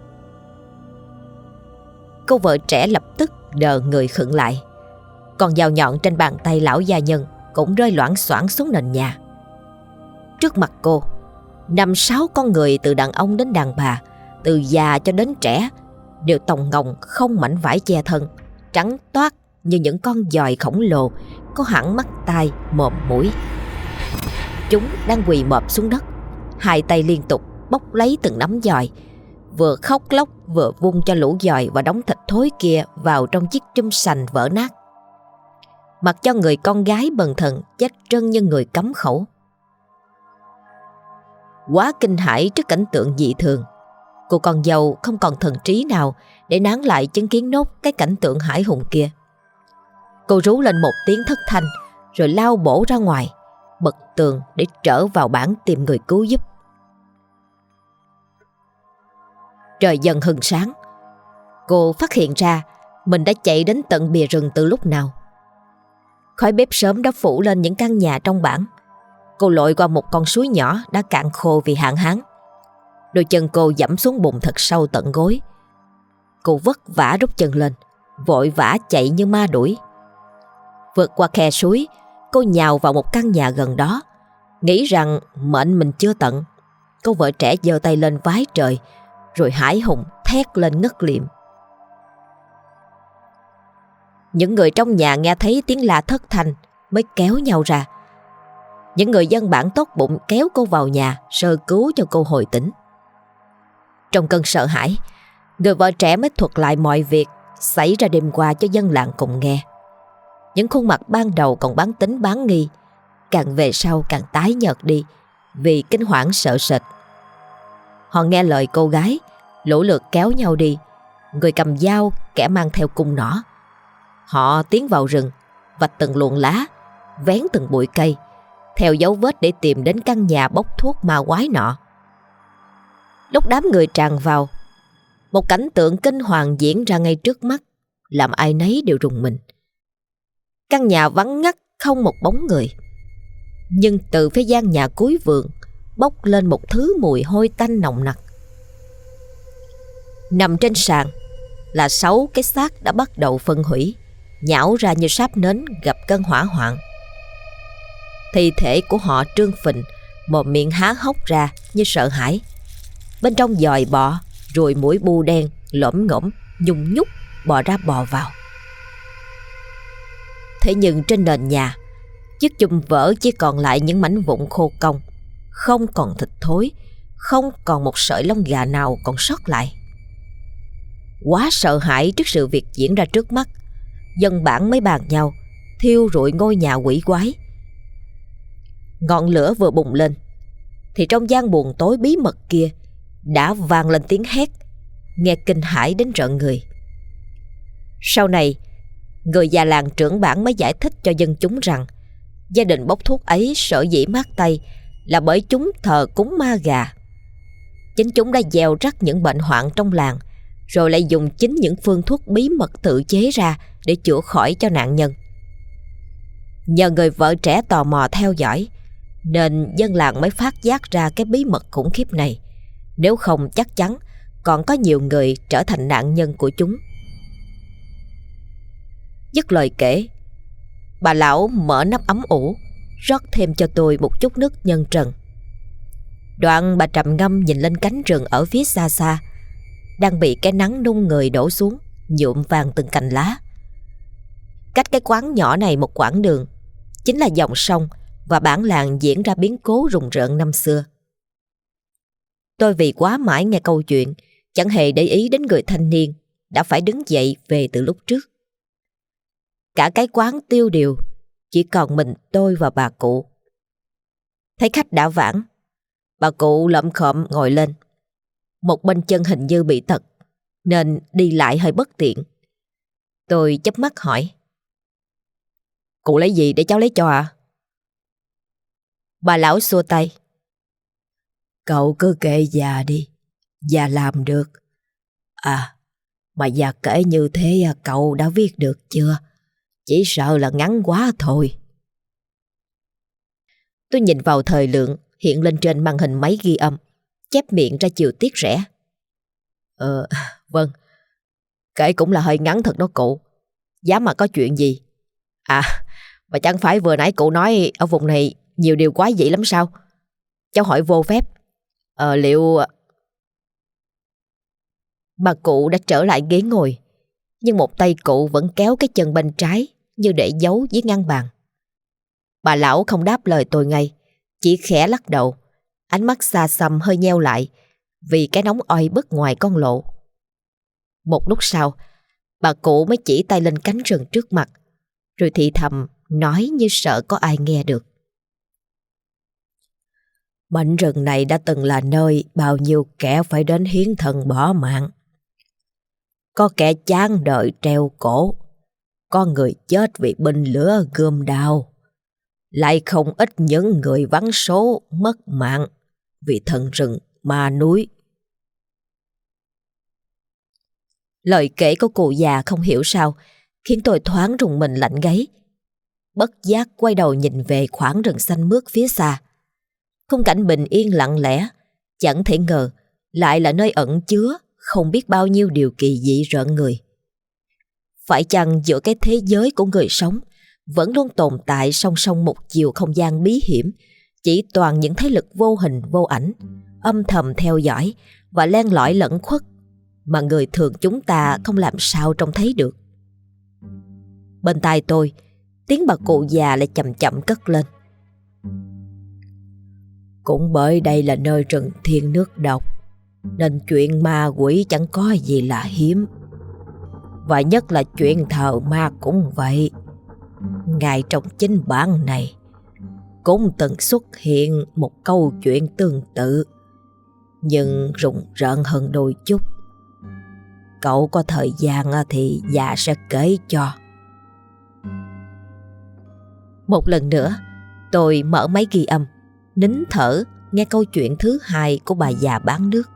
[SPEAKER 1] Cô vợ trẻ lập tức đờ người khựng lại. Con dao nhọn trên bàn tay lão gia nhân cũng rơi loảng xoảng xuống nền nhà. Trước mặt cô, 5-6 con người từ đàn ông đến đàn bà, từ già cho đến trẻ, đều tòng ngồng không mảnh vải che thân, trắng toát như những con giòi khổng lồ có hẳn mắt tai mồm mũi. Chúng đang quỳ mọp xuống đất, hai tay liên tục bốc lấy từng nắm giòi, vừa khóc lóc vừa vung cho lũ giòi và đống thịt thối kia vào trong chiếc chum sành vỡ nát, mặc cho người con gái bần thần chết trân như người cấm khẩu. Quá kinh hãi trước cảnh tượng dị thường, cô con dâu không còn thần trí nào để nán lại chứng kiến nốt cái cảnh tượng hãi hùng kia. Cô rú lên một tiếng thất thanh, rồi lao bổ ra ngoài, bật tường để trở vào bản tìm người cứu giúp. Trời dần hừng sáng, cô phát hiện ra mình đã chạy đến tận bìa rừng từ lúc nào. Khói bếp sớm đã phủ lên những căn nhà trong bản. Cô lội qua một con suối nhỏ đã cạn khô vì hạn hán. Đôi chân cô dẫm xuống bùn thật sâu tận gối. Cô vất vả rút chân lên, vội vã chạy như ma đuổi. Vượt qua khe suối, cô nhào vào một căn nhà gần đó, nghĩ rằng mệnh mình chưa tận. Cô vợ trẻ giơ tay lên vái trời, rồi hãi hùng thét lên ngất liệm. Những người trong nhà nghe thấy tiếng la thất thanh mới kéo nhau ra. Những người dân bản tốt bụng kéo cô vào nhà sơ cứu cho cô hồi tỉnh. Trong cơn sợ hãi, Người vợ trẻ mới thuật lại mọi việc xảy ra đêm qua cho dân làng cùng nghe. Những khuôn mặt ban đầu còn bán tính bán nghi, càng về sau càng tái nhợt đi vì kinh hoảng sợ sệt. Họ nghe lời cô gái, lũ lượt kéo nhau đi, người cầm dao, kẻ mang theo cung nỏ. Họ tiến vào rừng, vạch từng luồng lá, vén từng bụi cây, theo dấu vết để tìm đến căn nhà bốc thuốc ma quái nọ. Lúc đám người tràn vào, một cảnh tượng kinh hoàng diễn ra ngay trước mắt, làm ai nấy đều rùng mình. Căn nhà vắng ngắt, không một bóng người. Nhưng từ phía gian nhà cuối vườn bốc lên một thứ mùi hôi tanh nồng nặc. Nằm trên sàn là 6 cái xác đã bắt đầu phân hủy, nhão ra như sáp nến gặp cơn hỏa hoạn. Thi thể của họ trương phình, mồm miệng há hốc ra như sợ hãi. Bên trong giòi bọ, ruồi muỗi bu đen lổm ngổm nhung nhúc bò ra bò vào. Thế nhưng trên nền nhà, chiếc chum vỡ chỉ còn lại những mảnh vụn khô cong, không còn thịt thối, không còn một sợi lông gà nào còn sót lại. Quá sợ hãi trước sự việc diễn ra trước mắt, dân bản mới bàn nhau thiêu rụi ngôi nhà quỷ quái. Ngọn lửa vừa bùng lên thì trong gian buồng tối bí mật kia đã vang lên tiếng hét, nghe kinh hãi đến rợn người. Sau này, người già làng trưởng bản mới giải thích cho dân chúng rằng gia đình bốc thuốc ấy sở dĩ mát tay là bởi chúng thờ cúng ma gà. Chính chúng đã gieo rắc những bệnh hoạn trong làng, rồi lại dùng chính những phương thuốc bí mật tự chế ra để chữa khỏi cho nạn nhân. Nhờ người vợ trẻ tò mò theo dõi, nên dân làng mới phát giác ra cái bí mật khủng khiếp này. Nếu không chắc chắn còn có nhiều người trở thành nạn nhân của chúng. Dứt lời kể, bà lão mở nắp ấm ủ, rót thêm cho tôi một chút nước nhân trần. Đoạn bà trầm ngâm nhìn lên cánh rừng ở phía xa xa, đang bị cái nắng nung người đổ xuống, nhuộm vàng từng cành lá. Cách cái quán nhỏ này một quãng đường chính là dòng sông và bản làng diễn ra biến cố rùng rợn năm xưa. Tôi vì quá mãi nghe câu chuyện, chẳng hề để ý đến người thanh niên đã phải đứng dậy về từ lúc trước. Cả cái quán tiêu điều, chỉ còn mình tôi và bà cụ. Thấy khách đã vãng, bà cụ lậm khộm ngồi lên. Một bên chân hình như bị tật, nên đi lại hơi bất tiện. Tôi chớp mắt hỏi: "Cụ lấy gì để cháu lấy cho ạ?" Bà lão xua tay: "Cậu cứ kệ già đi, già làm được. À, mà già kể như thế cậu đã viết được chưa? Chỉ sợ là ngắn quá thôi." Tôi nhìn vào thời lượng hiện lên trên màn hình máy ghi âm, chép miệng ra chiều tiết rẽ: Vâng, kể cũng là hơi ngắn thật đó cụ. Dám mà có chuyện gì? À, mà chẳng phải vừa nãy cụ nói ở vùng này nhiều điều quái dị lắm sao? Cháu hỏi vô phép. Liệu..." Bà cụ đã trở lại ghế ngồi, nhưng một tay cụ vẫn kéo cái chân bên trái như để giấu dưới ngăn bàn. Bà lão không đáp lời tôi ngay, chỉ khẽ lắc đầu, ánh mắt xa xăm hơi nheo lại vì cái nóng oi bức ngoài con lộ. Một lúc sau, bà cụ mới chỉ tay lên cánh rừng trước mặt, rồi thì thầm nói như sợ có ai nghe được: "Mảnh rừng này đã từng là nơi bao nhiêu kẻ phải đến hiến thần bỏ mạng. Có kẻ chán đời treo cổ, có người chết vì binh lửa gươm đao, lại không ít những người vắng số mất mạng vì thần rừng ma núi." Lời kể của cụ già không hiểu sao khiến tôi thoáng rùng mình lạnh gáy. Bất giác quay đầu nhìn về khoảng rừng xanh mướt phía xa. Khung cảnh bình yên lặng lẽ, chẳng thể ngờ lại là nơi ẩn chứa không biết bao nhiêu điều kỳ dị rợn người. Phải chăng giữa cái thế giới của người sống vẫn luôn tồn tại song song một chiều không gian bí hiểm, chỉ toàn những thế lực vô hình vô ảnh, âm thầm theo dõi và len lỏi lẩn khuất mà người thường chúng ta không làm sao trông thấy được. Bên tai tôi, tiếng bà cụ già lại chậm chậm cất lên: "Cũng bởi đây là nơi rừng thiên nước độc,
[SPEAKER 2] nên chuyện ma quỷ chẳng có gì là hiếm. Và nhất là chuyện thờ ma cũng vậy. Ngay trong chính bản này cũng từng xuất hiện một câu chuyện tương tự, nhưng rùng rợn hơn đôi chút. Cậu có thời gian thì Dạ sẽ kể cho.
[SPEAKER 1] Một lần nữa, tôi mở máy ghi âm, nín thở nghe câu chuyện thứ hai của bà già bán nước.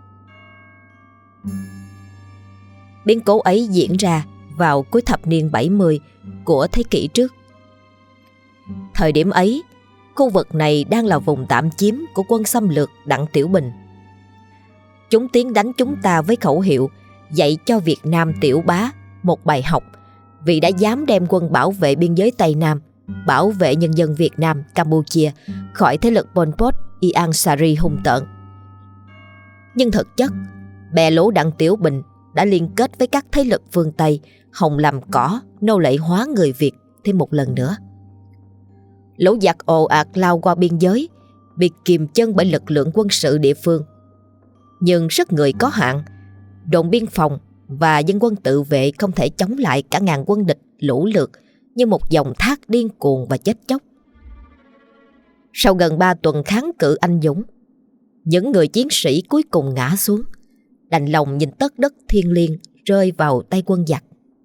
[SPEAKER 1] Biến cố ấy diễn ra vào cuối thập niên 70 của thế kỷ trước. Thời điểm ấy, khu vực này đang là vùng tạm chiếm của quân xâm lược Đặng Tiểu Bình. Chúng tiến đánh chúng ta với khẩu hiệu dạy cho Việt Nam tiểu bá một bài học, vì đã dám đem quân bảo vệ biên giới Tây Nam, bảo vệ nhân dân Việt Nam, Campuchia khỏi thế lực Pol Pot, Iang Sari hung tợn. Nhưng thực chất, bè lũ Đặng Tiểu Bình đã liên kết với các thế lực phương Tây, hòng làm cỏ, nô lệ hóa người Việt thêm một lần nữa. Lũ giặc ồ ạt lao qua biên giới, bị kìm chân bởi lực lượng quân sự địa phương. Nhưng sức người có hạn, đồn biên phòng và dân quân tự vệ không thể chống lại cả ngàn quân địch lũ lượt như một dòng thác điên cuồng và chết chóc. Sau gần 3 tuần kháng cự anh dũng, những người chiến sĩ cuối cùng ngã xuống, đành lòng nhìn tất đất thiêng liêng rơi vào tay quân giặc.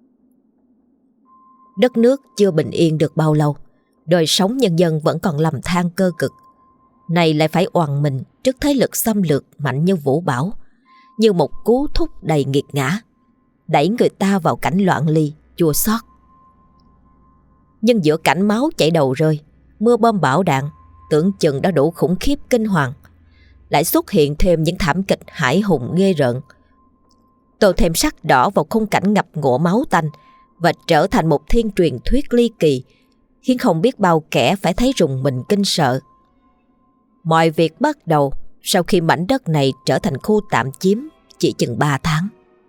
[SPEAKER 1] Đất nước chưa bình yên được bao lâu, đời sống nhân dân vẫn còn lầm than cơ cực. Này lại phải oằn mình trước thế lực xâm lược mạnh như vũ bão, như một cú thúc đầy nghiệt ngã, đẩy người ta vào cảnh loạn ly, chua xót. Nhưng giữa cảnh máu chảy đầu rơi, mưa bom bão đạn tưởng chừng đã đủ khủng khiếp kinh hoàng, lại xuất hiện thêm những thảm kịch hãi hùng ghê rợn, tô thêm sắc đỏ vào khung cảnh ngập ngụa máu tanh và trở thành một thiên truyền thuyết ly kỳ, khiến không biết bao kẻ phải thấy rùng mình kinh sợ. Mọi việc bắt đầu sau khi mảnh đất này trở thành khu tạm chiếm chỉ chừng 3 tháng.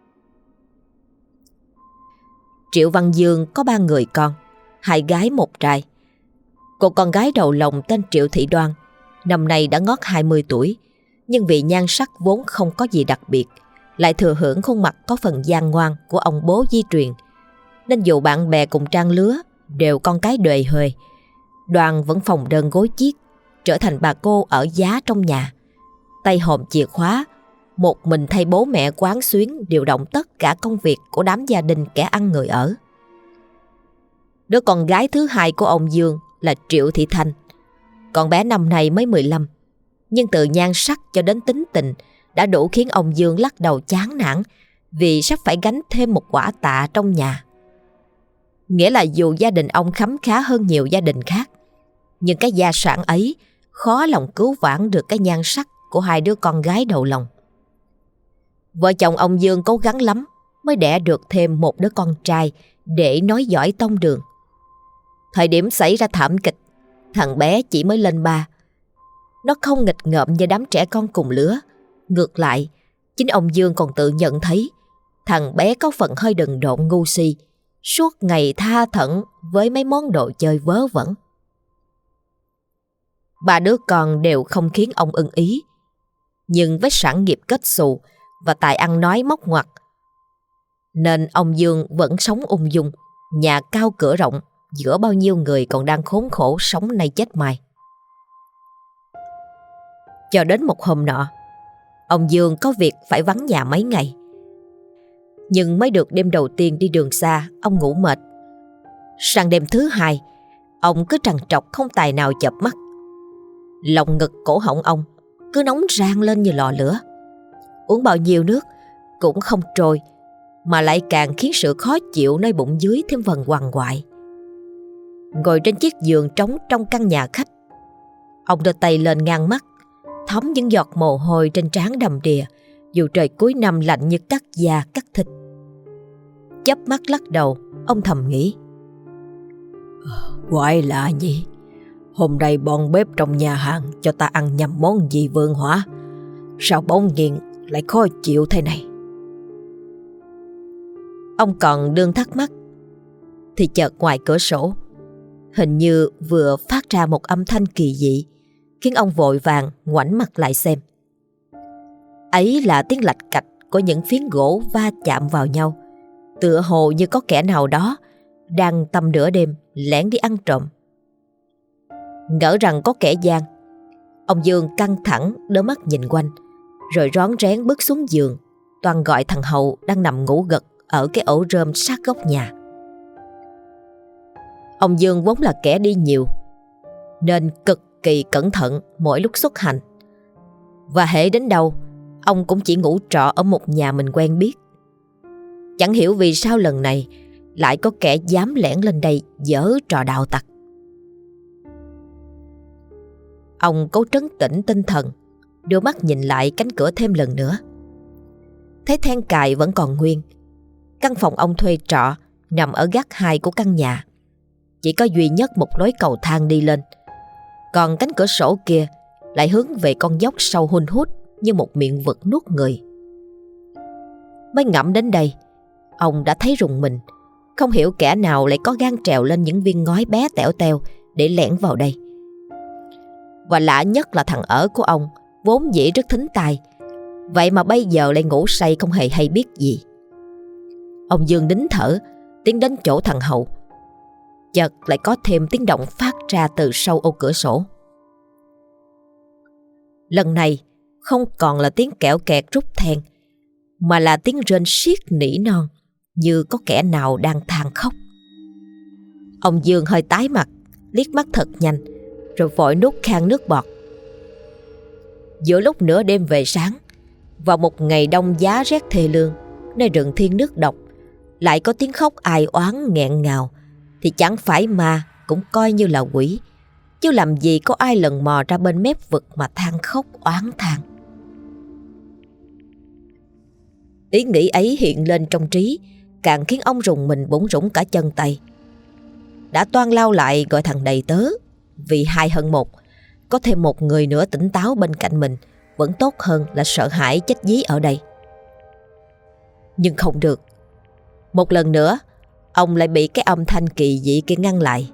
[SPEAKER 1] Triệu Văn Dương có 3 người con, 2 gái 1 trai. Cô con gái đầu lòng tên Triệu Thị Đoan, năm nay đã ngót 20 tuổi, nhưng vì nhan sắc vốn không có gì đặc biệt, lại thừa hưởng khuôn mặt có phần gian ngoan của ông bố di truyền, nên dù bạn bè cùng trang lứa đều con cái đời huề, Đoan vẫn phòng đơn gối chiếc, trở thành bà cô ở giá trong nhà, tay hòm chìa khóa, một mình thay bố mẹ quán xuyến điều động tất cả công việc của đám gia đình kẻ ăn người ở. Đứa con gái thứ hai của ông Dương là Triệu Thị Thanh. Con bé năm nay mới 15, nhưng từ nhan sắc cho đến tính tình đã đủ khiến ông Dương lắc đầu chán nản vì sắp phải gánh thêm một quả tạ trong nhà. Nghĩa là dù gia đình ông khấm khá hơn nhiều gia đình khác, nhưng cái gia sản ấy khó lòng cứu vãn được cái nhan sắc của 2 đứa con gái đầu lòng. Vợ chồng ông Dương cố gắng lắm mới đẻ được thêm một đứa con trai để nối dõi tông đường. Thời điểm xảy ra thảm kịch, thằng bé chỉ mới lên 3. Nó không nghịch ngợm như đám trẻ con cùng lứa. Ngược lại, chính ông Dương còn tự nhận thấy thằng bé có phần hơi đần độn ngu si, suốt ngày tha thẩn với mấy món đồ chơi vớ vẩn. 3 đứa con đều không khiến ông ưng ý, nhưng với sản nghiệp kết xù và tài ăn nói móc ngoặt, nên ông Dương vẫn sống ung dung, nhà cao cửa rộng giữa bao nhiêu người còn đang khốn khổ sống nay chết mai. Cho đến một hôm nọ, ông Dương có việc phải vắng nhà mấy ngày. Nhưng mới được đêm đầu tiên đi đường xa, ông ngủ mệt. Sang đêm thứ 2, ông cứ trằn trọc không tài nào chợp mắt. Lòng ngực cổ họng ông cứ nóng rang lên như lò lửa. Uống bao nhiêu nước cũng không trôi, mà lại càng khiến sự khó chịu nơi bụng dưới thêm phần quằn quại. Ngồi trên chiếc giường trống trong căn nhà khách, ông đưa tay lên ngang mắt, thấm những giọt mồ hôi trên trán đầm đìa, dù trời cuối năm lạnh như cắt da cắt thịt. Chớp mắt lắc đầu, ông thầm nghĩ:
[SPEAKER 2] Quái lạ nhỉ, hôm nay bọn bếp trong nhà hàng cho ta ăn nhầm món gì vườn hỏa, sao bỗng nhiên lại khó chịu thế này.
[SPEAKER 1] Ông còn đương thắc mắc thì chợt ngoài cửa sổ hình như vừa phát ra một âm thanh kỳ dị, khiến ông vội vàng ngoảnh mặt lại xem.
[SPEAKER 2] Ấy là tiếng lạch cạch của những phiến gỗ va chạm vào nhau, tựa hồ như có kẻ nào đó đang tầm nửa đêm lẻn đi ăn trộm. Ngỡ rằng có kẻ gian, ông Dương căng thẳng đôi mắt nhìn quanh, rồi rón rén bước xuống giường, toan gọi thằng Hậu đang nằm ngủ gật ở cái ổ rơm sát góc nhà. Ông Dương vốn là kẻ đi nhiều, nên cực kỳ cẩn thận mỗi lúc xuất hành. Và hễ đến đâu, ông cũng chỉ ngủ trọ ở một nhà mình quen biết. Chẳng hiểu vì sao lần này lại có kẻ dám lẻn lên đây giở trò đạo tặc. Ông cố trấn tĩnh tinh thần, đưa mắt nhìn lại cánh cửa thêm lần nữa. Thấy then cài vẫn còn nguyên. Căn phòng ông thuê trọ nằm ở gác 2 của căn nhà, chỉ có duy nhất một lối cầu thang đi lên. Còn cánh cửa sổ kia lại hướng về con dốc sâu hun hút như một miệng vực nuốt người. Mới ngẫm đến đây, ông đã thấy rùng mình. Không hiểu kẻ nào lại có gan trèo lên những viên ngói bé tẻo teo để lẻn vào đây. Và lạ nhất là thằng ở của ông vốn dĩ rất thính tai, vậy mà bây giờ lại ngủ say không hề hay biết gì. Ông Dương nín thở tiến đến chỗ thằng Hậu. Chợt lại có thêm tiếng động phát ra từ sau ô cửa sổ. Lần này không còn là tiếng kẽo kẹt rút then, mà là tiếng rên siết nỉ non, như có kẻ nào đang than khóc. Ông Dương hơi tái mặt, liếc mắt thật nhanh, rồi vội nuốt khan nước bọt. Giữa lúc nửa đêm về sáng, vào một ngày đông giá rét thê lương, nơi rừng thiên nước độc, lại có tiếng khóc ai oán nghẹn ngào, thì chẳng phải ma cũng coi như là quỷ, chứ làm gì có ai lần mò ra bên mép vực mà than khóc oán than. Ý nghĩ ấy hiện lên trong trí, càng khiến ông rùng mình bủn rủn cả chân tay. Đã toan lao lại gọi thằng đầy tớ, vì 2 hơn 1, có thêm một người nữa tỉnh táo bên cạnh mình vẫn tốt hơn là sợ hãi chết dí ở đây. Nhưng không được. Một lần nữa, ông lại bị cái âm thanh kỳ dị kia ngăn lại.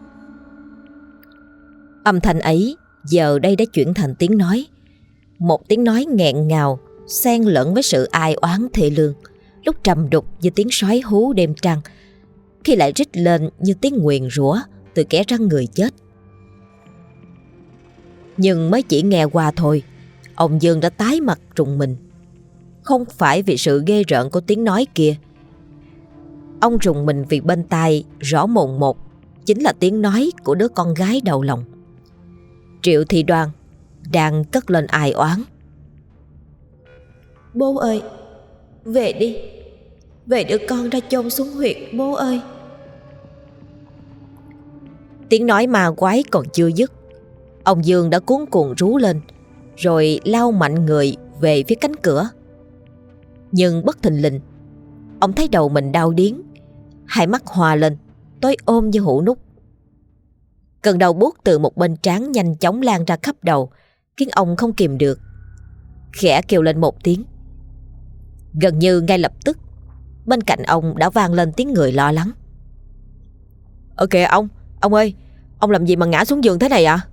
[SPEAKER 2] Âm thanh ấy giờ đây đã chuyển thành tiếng nói. Một tiếng nói nghẹn ngào, xen lẫn với sự ai oán thê lương, lúc trầm đục như tiếng sói hú đêm trăng, khi lại rít lên như tiếng nguyền rủa từ kẻ răng người chết. Nhưng mới chỉ nghe qua thôi, ông Dương đã tái mặt rùng mình. Không phải vì sự ghê rợn của tiếng nói kia. Ông rùng mình vì bên tai rõ mồn một chính là tiếng nói của đứa con gái đầu lòng, Triệu Thị Đoan, đang cất lên ai oán.
[SPEAKER 1] Bố ơi, về đi, về đưa con ra chôn xuống huyệt bố ơi.
[SPEAKER 2] Tiếng nói ma quái còn chưa dứt, ông Dương đã cuống cuồng rú lên, rồi lao mạnh người về phía cánh cửa. Nhưng bất thình lình, ông thấy đầu mình đau điếng, hai mắt hòa lên, tối ôm như hũ nút. Cơn đau buốt từ một bên trán nhanh chóng lan ra khắp đầu, khiến ông không kìm được, khẽ kêu lên một tiếng. Gần như ngay lập tức, bên cạnh ông đã vang lên tiếng người lo lắng.
[SPEAKER 3] Kìa ông ơi, ông làm gì mà ngã xuống giường thế này ạ?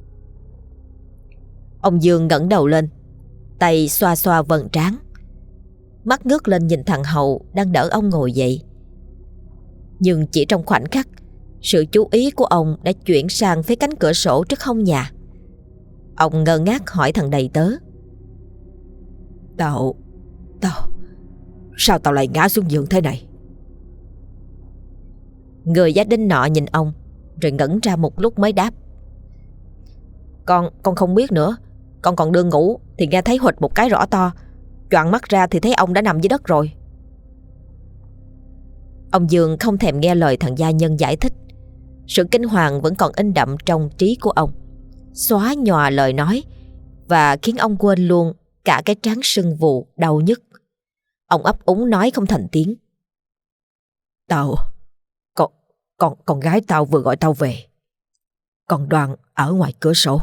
[SPEAKER 2] Ông Dương ngẩng đầu lên, tay xoa xoa vầng trán, mắt ngước lên nhìn thằng Hậu đang đỡ ông ngồi dậy. Nhưng chỉ trong khoảnh khắc, sự chú ý của ông đã chuyển sang phía cánh cửa sổ trước hông nhà. Ông ngơ ngác hỏi thằng đầy tớ.
[SPEAKER 3] Tao Sao tao lại ngã xuống giường thế này?
[SPEAKER 2] Người gia đình nọ nhìn ông, rồi ngẩn ra một lúc mới đáp.
[SPEAKER 3] Con không biết nữa. Con còn đương ngủ thì nghe thấy huỵch một cái rõ to, choàng mắt ra thì thấy ông đã nằm dưới đất rồi.
[SPEAKER 2] Ông Dương không thèm nghe lời thằng gia nhân giải thích. Sự kinh hoàng vẫn còn in đậm trong trí của ông, xóa nhòa lời nói và khiến ông quên luôn cả cái trán sưng vù đau nhức. Ông ấp úng nói không thành tiếng.
[SPEAKER 3] Con gái tao vừa gọi tao về. Con Đoan ở ngoài cửa sổ.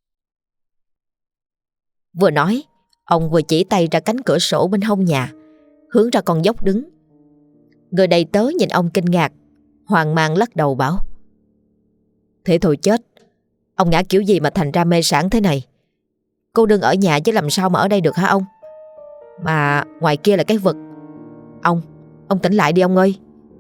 [SPEAKER 2] Vừa nói, ông vừa chỉ tay ra cánh cửa sổ bên hông nhà, hướng ra con dốc đứng. Người đầy tớ nhìn ông kinh ngạc, hoang mang lắc đầu bảo.
[SPEAKER 3] Thế thôi chết. Ông ngã kiểu gì mà thành ra mê sảng thế này? Cô đừng ở nhà chứ làm sao mà ở đây được hả ông? Mà ngoài kia là cái vực. Ông tỉnh lại đi ông ơi.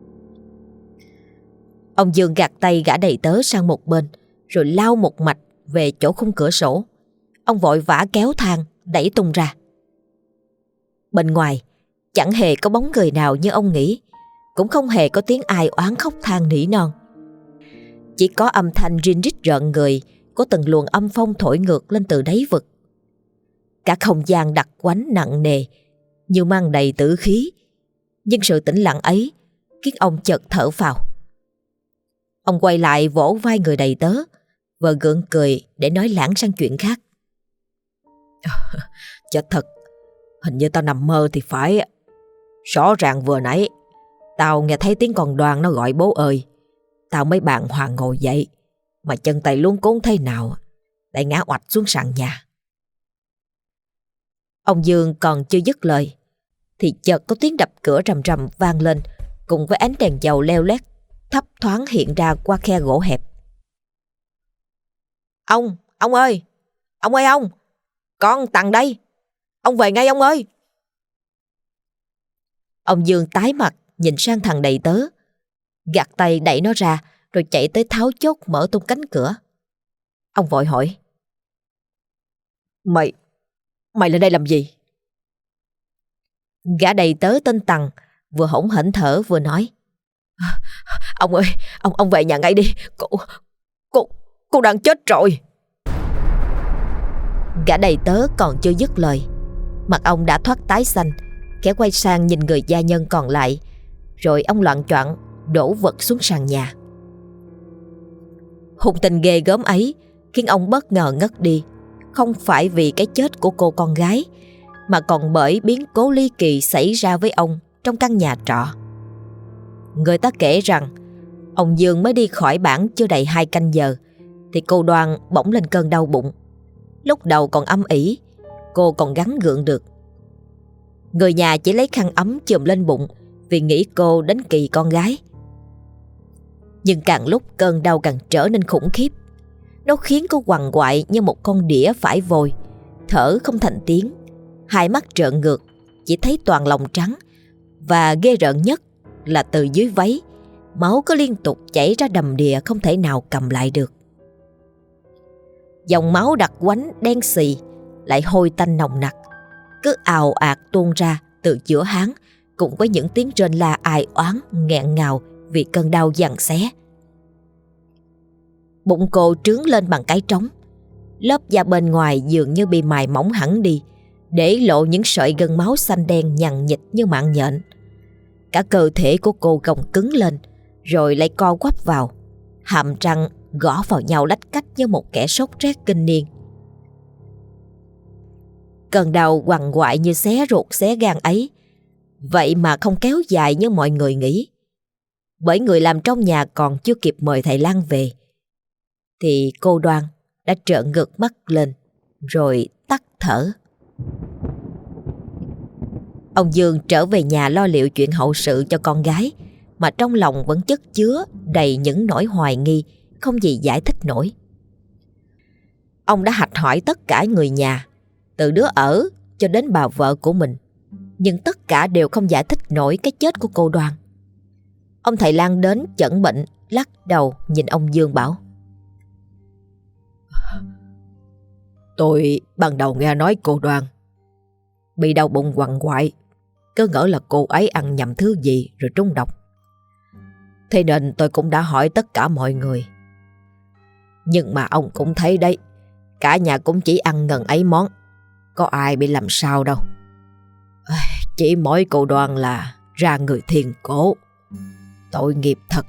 [SPEAKER 1] Ông Dương gạt tay gã đầy tớ sang một bên, rồi lao một mạch về chỗ khung cửa sổ. Ông vội vã kéo thang đẩy tung ra. Bên ngoài chẳng hề có bóng người nào như ông nghĩ, cũng không hề có tiếng ai oán khóc than nỉ non. Chỉ có âm thanh rin rít rợn người của từng luồng âm phong thổi ngược lên từ đáy vực. Cả không gian đặc quánh nặng nề như mang đầy tử khí, nhưng sự tĩnh lặng ấy khiến ông chợt thở phào. Ông quay lại vỗ vai người đầy tớ, vừa gượng cười để nói lảng sang chuyện khác.
[SPEAKER 3] Chết thật, hình như tao nằm mơ thì phải. Rõ ràng vừa nãy tao nghe thấy tiếng con Đoan nó gọi bố ơi. Tao mới bàng hoàng ngồi dậy, mà chân tay luống cuống thế nào lại ngã oạch xuống sàn nhà.
[SPEAKER 1] Ông Dương còn chưa dứt lời thì chợt có tiếng đập cửa rầm rầm vang lên, cùng với ánh đèn dầu leo lét thấp thoáng hiện ra qua khe gỗ hẹp.
[SPEAKER 3] Ông ơi, ông, con Tằng đây, ông về ngay ông ơi.
[SPEAKER 1] Ông Dương tái mặt nhìn sang thằng đầy tớ, gạt tay đẩy nó ra rồi chạy tới tháo chốt mở tung cánh cửa. Ông vội hỏi:
[SPEAKER 3] Mày lên đây làm gì?
[SPEAKER 1] Gã đầy tớ tên Tằng vừa hỗn hển thở vừa nói:
[SPEAKER 3] Ông ơi, ông về nhà ngay đi. Cô đang chết rồi.
[SPEAKER 1] Gã đầy tớ còn chưa dứt lời, mặt ông đã thoát tái xanh, khẽ quay sang nhìn người gia nhân còn lại, rồi ông loạng choạng đổ vật xuống sàn nhà. Hung tình ghê gớm ấy khiến ông bất ngờ ngất đi, không phải vì cái chết của cô con gái, mà còn bởi biến cố ly kỳ xảy ra với ông trong căn nhà trọ. Người ta kể rằng ông Dương mới đi khỏi bản chưa đầy 2 canh giờ thì cô Đoan bỗng lên cơn đau bụng. Lúc đầu còn âm ỉ, cô còn gắng gượng được. Người nhà chỉ lấy khăn ấm chùm lên bụng vì nghĩ cô đến kỳ con gái. Nhưng càng lúc cơn đau càng trở nên khủng khiếp. Nó khiến cô quằn quại như một con đĩa phải vôi, thở không thành tiếng, hai mắt trợn ngược, chỉ thấy toàn lòng trắng. Và ghê rợn nhất là từ dưới váy, máu cứ liên tục chảy ra đầm đìa không thể nào cầm lại được. Dòng máu đặc quánh đen xì lại hôi tanh nồng nặc, cứ ào ạt tuôn ra từ giữa háng, cùng với những tiếng rên la ai oán nghẹn ngào vì cơn đau giằng xé. Bụng cô trướng lên bằng cái trống, lớp da bên ngoài dường như bị mài mỏng hẳn đi, để lộ những sợi gân máu xanh đen nhằn nhịt như mạng nhện. Cả cơ thể của cô gồng cứng lên, rồi lại co quắp vào, hàm răng gõ vào nhau lách cách như một kẻ sốt rét kinh niên. Cơn đau quằn quại như xé ruột xé gan ấy, vậy mà không kéo dài như mọi người nghĩ. Bởi người làm trong nhà còn chưa kịp mời thầy lang về, thì cô Đoan đã trợn ngược mắt lên, rồi tắt thở. Ông Dương trở về nhà lo liệu chuyện hậu sự cho con gái, mà trong lòng vẫn chất chứa đầy những nỗi hoài nghi không gì giải thích nổi. Ông đã hạch hỏi tất cả người nhà, từ đứa ở cho đến bà vợ của mình, nhưng tất cả đều không giải thích nổi cái chết của cô Đoan. Ông thầy lang đến chẩn bệnh, lắc đầu nhìn ông Dương bảo:
[SPEAKER 3] Tôi ban đầu nghe nói cô Đoan bị đau bụng quằn quại, cứ ngỡ là cô ấy ăn nhầm thứ gì rồi trúng độc. Thế nên tôi cũng đã hỏi tất cả mọi người. Nhưng mà ông cũng thấy đấy, cả nhà cũng chỉ ăn ngần ấy món, có ai bị làm sao đâu. Chỉ mỗi cô Đoan là ra người thiền cổ. Tội nghiệp thật.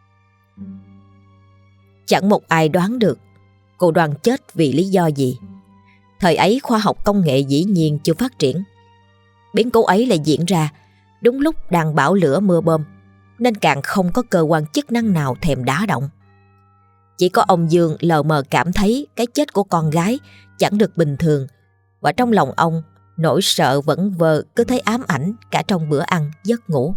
[SPEAKER 1] Chẳng một ai đoán được cô Đoan chết vì lý do gì. Thời ấy khoa học công nghệ dĩ nhiên chưa phát triển. Biến cố ấy lại diễn ra đúng lúc đang bão lửa mưa bom, nên càng không có cơ quan chức năng nào thèm đá động. Chỉ có ông Dương lờ mờ cảm thấy cái chết của con gái chẳng được bình thường, và trong lòng ông nỗi sợ vẫn vờ cứ thấy ám ảnh cả trong bữa ăn giấc ngủ.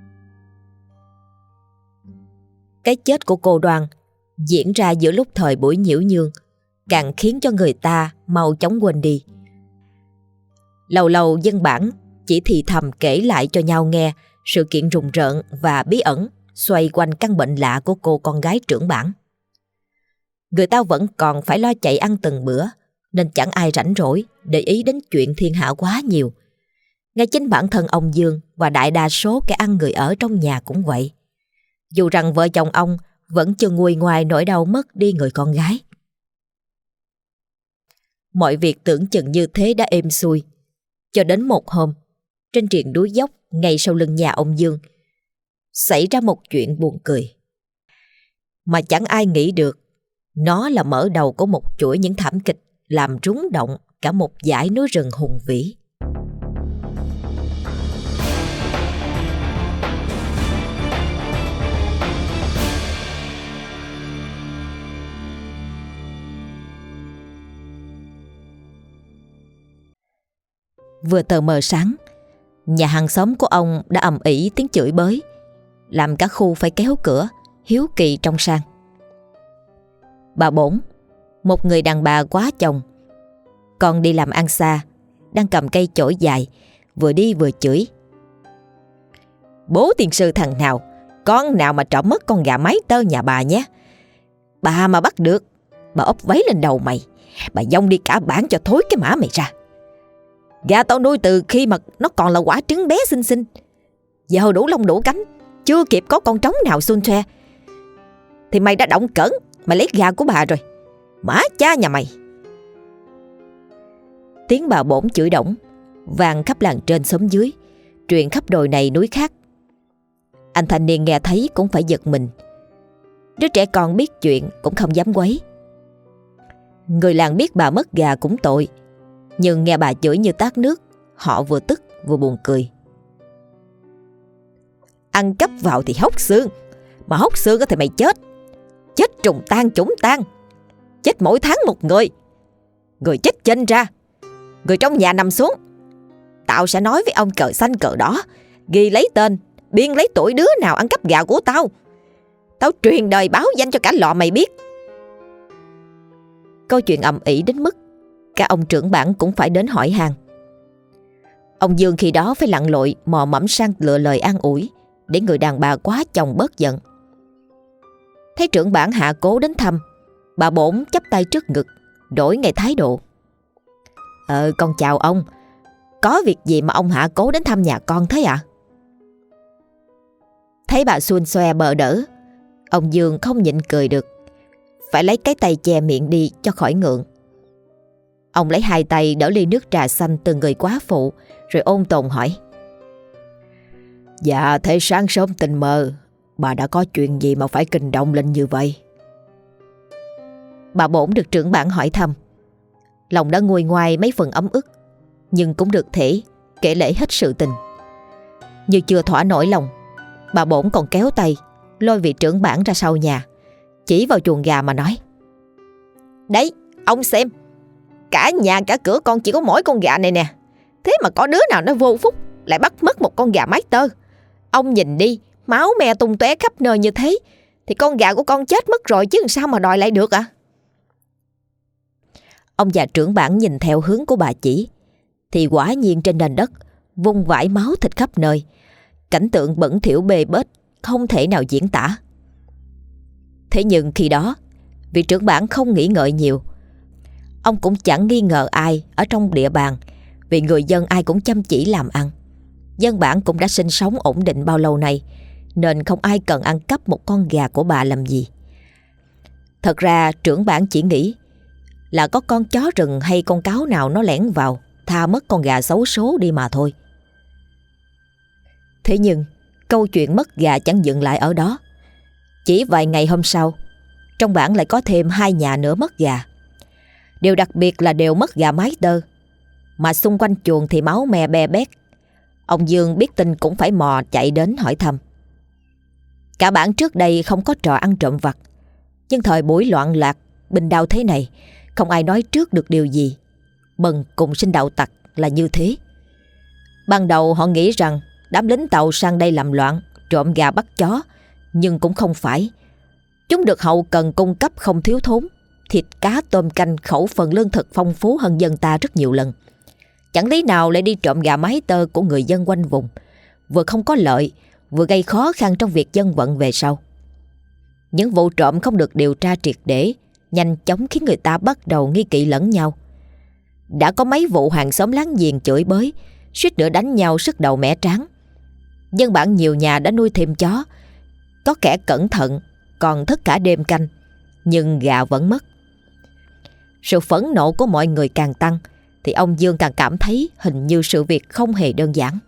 [SPEAKER 1] Cái chết của cô Đoan diễn ra giữa lúc thời buổi nhiễu nhương, càng khiến cho người ta mau chóng quên đi. Lâu lâu dân bản
[SPEAKER 2] chỉ thì thầm kể lại cho nhau nghe sự kiện rùng rợn và bí ẩn xoay quanh căn bệnh lạ của cô con gái trưởng bản. Người ta vẫn còn phải lo chạy ăn từng bữa, nên chẳng ai rảnh rỗi để ý đến chuyện thiên hạ quá nhiều. Ngay chính bản thân ông Dương và đại đa số kẻ ăn người ở trong nhà cũng vậy. Dù rằng vợ chồng ông vẫn chưa nguôi ngoai nỗi đau mất đi người con gái. Mọi việc tưởng chừng như thế đã êm xuôi, cho đến một hôm, trên triền núi dốc ngay sau lưng nhà ông Dương, xảy ra một chuyện buồn cười. Mà chẳng ai nghĩ được, nó là mở đầu của một chuỗi những thảm kịch làm rúng động cả một dải núi rừng hùng vĩ.
[SPEAKER 1] Vừa tờ mờ sáng, nhà hàng xóm của ông đã ầm ĩ tiếng chửi bới, làm cả khu phải kéo cửa, hiếu kỳ trong sang. Bà Bổn, một người đàn bà quá chồng, còn đi làm ăn xa, đang cầm cây chổi dài, vừa đi vừa chửi. Bố tiên sư thằng nào, con nào mà trộm mất con gà mái tơ nhà bà nhé. Bà mà bắt được, bà ốp váy lên đầu mày, bà dông đi cả bản cho thối cái mã mày ra. Gà tao nuôi từ khi mà nó còn là quả trứng bé xinh xinh, giờ đủ lông đủ cánh, chưa kịp có con trống nào xun xoe, thì mày đã động cỡn, mày lấy gà của bà rồi, mã cha nhà mày. Tiếng bà Bổn chửi đổng vang khắp làng trên xóm dưới, truyền khắp đồi này núi khác. Anh thanh niên nghe thấy cũng phải giật mình. Đứa trẻ con biết chuyện cũng không dám quấy. Người làng biết bà mất gà cũng tội, nhưng nghe bà chửi như tát nước, họ vừa tức vừa buồn cười. Ăn cắp vào thì hốc xương, mà hốc xương thì mày chết. Chết trùng tan chủng tan, chết mỗi tháng một người. Người chết chênh ra, người trong nhà nằm xuống. Tao sẽ nói với ông cờ xanh cờ đỏ, ghi lấy tên, biên lấy tuổi đứa nào ăn cắp gạo của tao. Tao truyền đời báo danh cho cả lọ mày biết. Câu chuyện ầm ĩ đến mức cả ông trưởng bản cũng phải đến hỏi han. Ông Dương khi đó phải lặn lội mò mẫm sang lựa lời an ủi để người đàn bà quá chồng bớt giận. Thấy trưởng bản hạ cố đến thăm, bà Bổn chắp tay trước ngực, đổi ngay thái độ. Con chào ông, có việc gì mà ông hạ cố đến thăm nhà con thế ạ? Thấy bà xuân xoe bờ đỡ, ông Dương không nhịn cười được, phải lấy cái tay che miệng đi cho khỏi ngượng. Ông lấy hai tay đỡ ly nước trà xanh từ người quá phụ, rồi ôn tồn hỏi. Dạ, thế sáng sớm tình mơ, bà đã có chuyện gì mà phải kinh động lên như vậy? Bà Bổn được trưởng bản hỏi thăm, lòng đã nguôi ngoai mấy phần ấm ức, nhưng cũng được thể kể lể hết sự tình. Như chưa thỏa nổi lòng, bà Bổn còn kéo tay lôi vị trưởng bản ra sau nhà, chỉ vào chuồng gà mà nói. Đấy, ông xem, cả nhà cả cửa con chỉ có mỗi con gà này nè. Thế mà có đứa nào nó vô phúc lại bắt mất một con gà mái tơ. Ông nhìn đi, máu me tung tóe khắp nơi như thế, thì con gà của con chết mất rồi chứ sao mà đòi lại được ạ? Ông già trưởng bản nhìn theo hướng của bà chỉ, thì quả nhiên trên nền đất vung vãi máu thịt khắp nơi, cảnh tượng bẩn thỉu bê bết không thể nào diễn tả. Thế nhưng khi đó, vị trưởng bản không nghĩ ngợi nhiều. Ông cũng chẳng nghi ngờ ai ở trong địa bàn, vì người dân ai cũng chăm chỉ làm ăn. Dân bản cũng đã sinh sống ổn định bao lâu nay, nên không ai cần ăn cắp một con gà của bà làm gì. Thật ra trưởng bản chỉ nghĩ là có con chó rừng hay con cáo nào nó lẻn vào, tha mất con gà xấu số đi mà thôi. Thế nhưng câu chuyện mất gà chẳng dừng lại ở đó. Chỉ vài ngày hôm sau, trong bản lại có thêm 2 nhà nữa mất gà. Điều đặc biệt là đều mất gà mái tơ, mà xung quanh chuồng thì máu me be bét. Ông Dương biết tin cũng phải mò chạy đến hỏi thăm. Cả bản trước đây không có trò ăn trộm vặt, nhưng thời buổi loạn lạc binh đao thế này, không ai nói trước được điều gì. Bần cùng sinh đạo tặc là như thế. Ban đầu họ nghĩ rằng đám lính Tàu sang đây làm loạn, trộm gà bắt chó, nhưng cũng không phải. Chúng được hậu cần cung cấp không thiếu thốn, thịt cá tôm canh khẩu phần lương thực phong phú hơn dân ta rất nhiều lần. Chẳng lý nào lại đi trộm gà mái tơ của người dân quanh vùng, vừa không có lợi, vừa gây khó khăn trong việc dân vận về sau. Những vụ trộm không được điều tra triệt để nhanh chóng khiến người ta bắt đầu nghi kỵ lẫn nhau. Đã có mấy vụ hàng xóm láng giềng chửi bới, suýt nữa đánh nhau sứt đầu mẻ trán. Dân bản nhiều nhà đã nuôi thêm chó, có kẻ cẩn thận còn thức cả đêm canh, nhưng gà vẫn mất. Sự phẫn nộ của mọi người càng tăng, thì ông Dương càng cảm thấy hình như sự việc không hề đơn giản.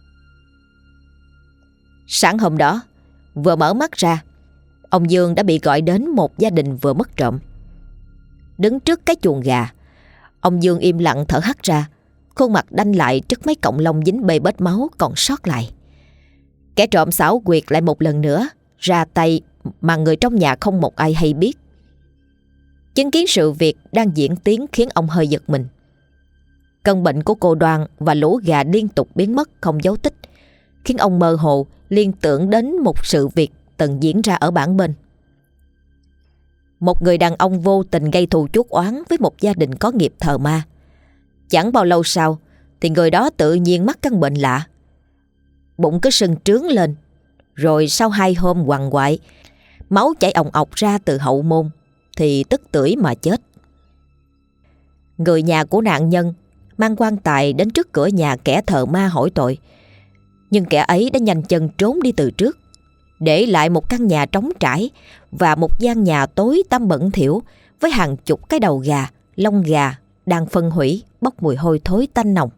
[SPEAKER 1] Sáng hôm đó, vừa mở mắt ra, ông Dương đã bị gọi đến một gia đình vừa mất trộm. Đứng trước cái chuồng gà, ông Dương im lặng thở hắt ra, khuôn mặt đanh lại trước mấy cọng lông dính bê bết máu còn sót lại. Kẻ trộm xảo quyệt lại một lần nữa ra tay mà người trong nhà không một ai hay biết. Chứng kiến sự việc đang diễn tiến khiến ông hơi giật mình. Cơn bệnh của cô Đoan và lũ gà liên tục biến mất không dấu tích, khiến ông mơ hồ liên tưởng đến một sự việc từng diễn ra ở bản bên. Một người đàn ông vô tình gây thù chuốc oán với một gia đình có nghiệp thờ ma. Chẳng bao lâu sau thì người đó tự nhiên mắc căn bệnh lạ. Bụng cứ sưng trướng lên, rồi sau 2 hôm quằn quại, máu chảy òng ọc ra từ hậu môn, thì tức tưởi mà chết. Người nhà của nạn nhân mang quan tài đến trước cửa nhà kẻ thờ ma hỏi tội, nhưng kẻ ấy đã nhanh chân trốn đi từ trước, để lại một căn nhà trống trải và một gian nhà tối tăm bẩn thỉu với hàng chục cái đầu gà, lông gà đang phân hủy, bốc mùi hôi thối tanh nồng.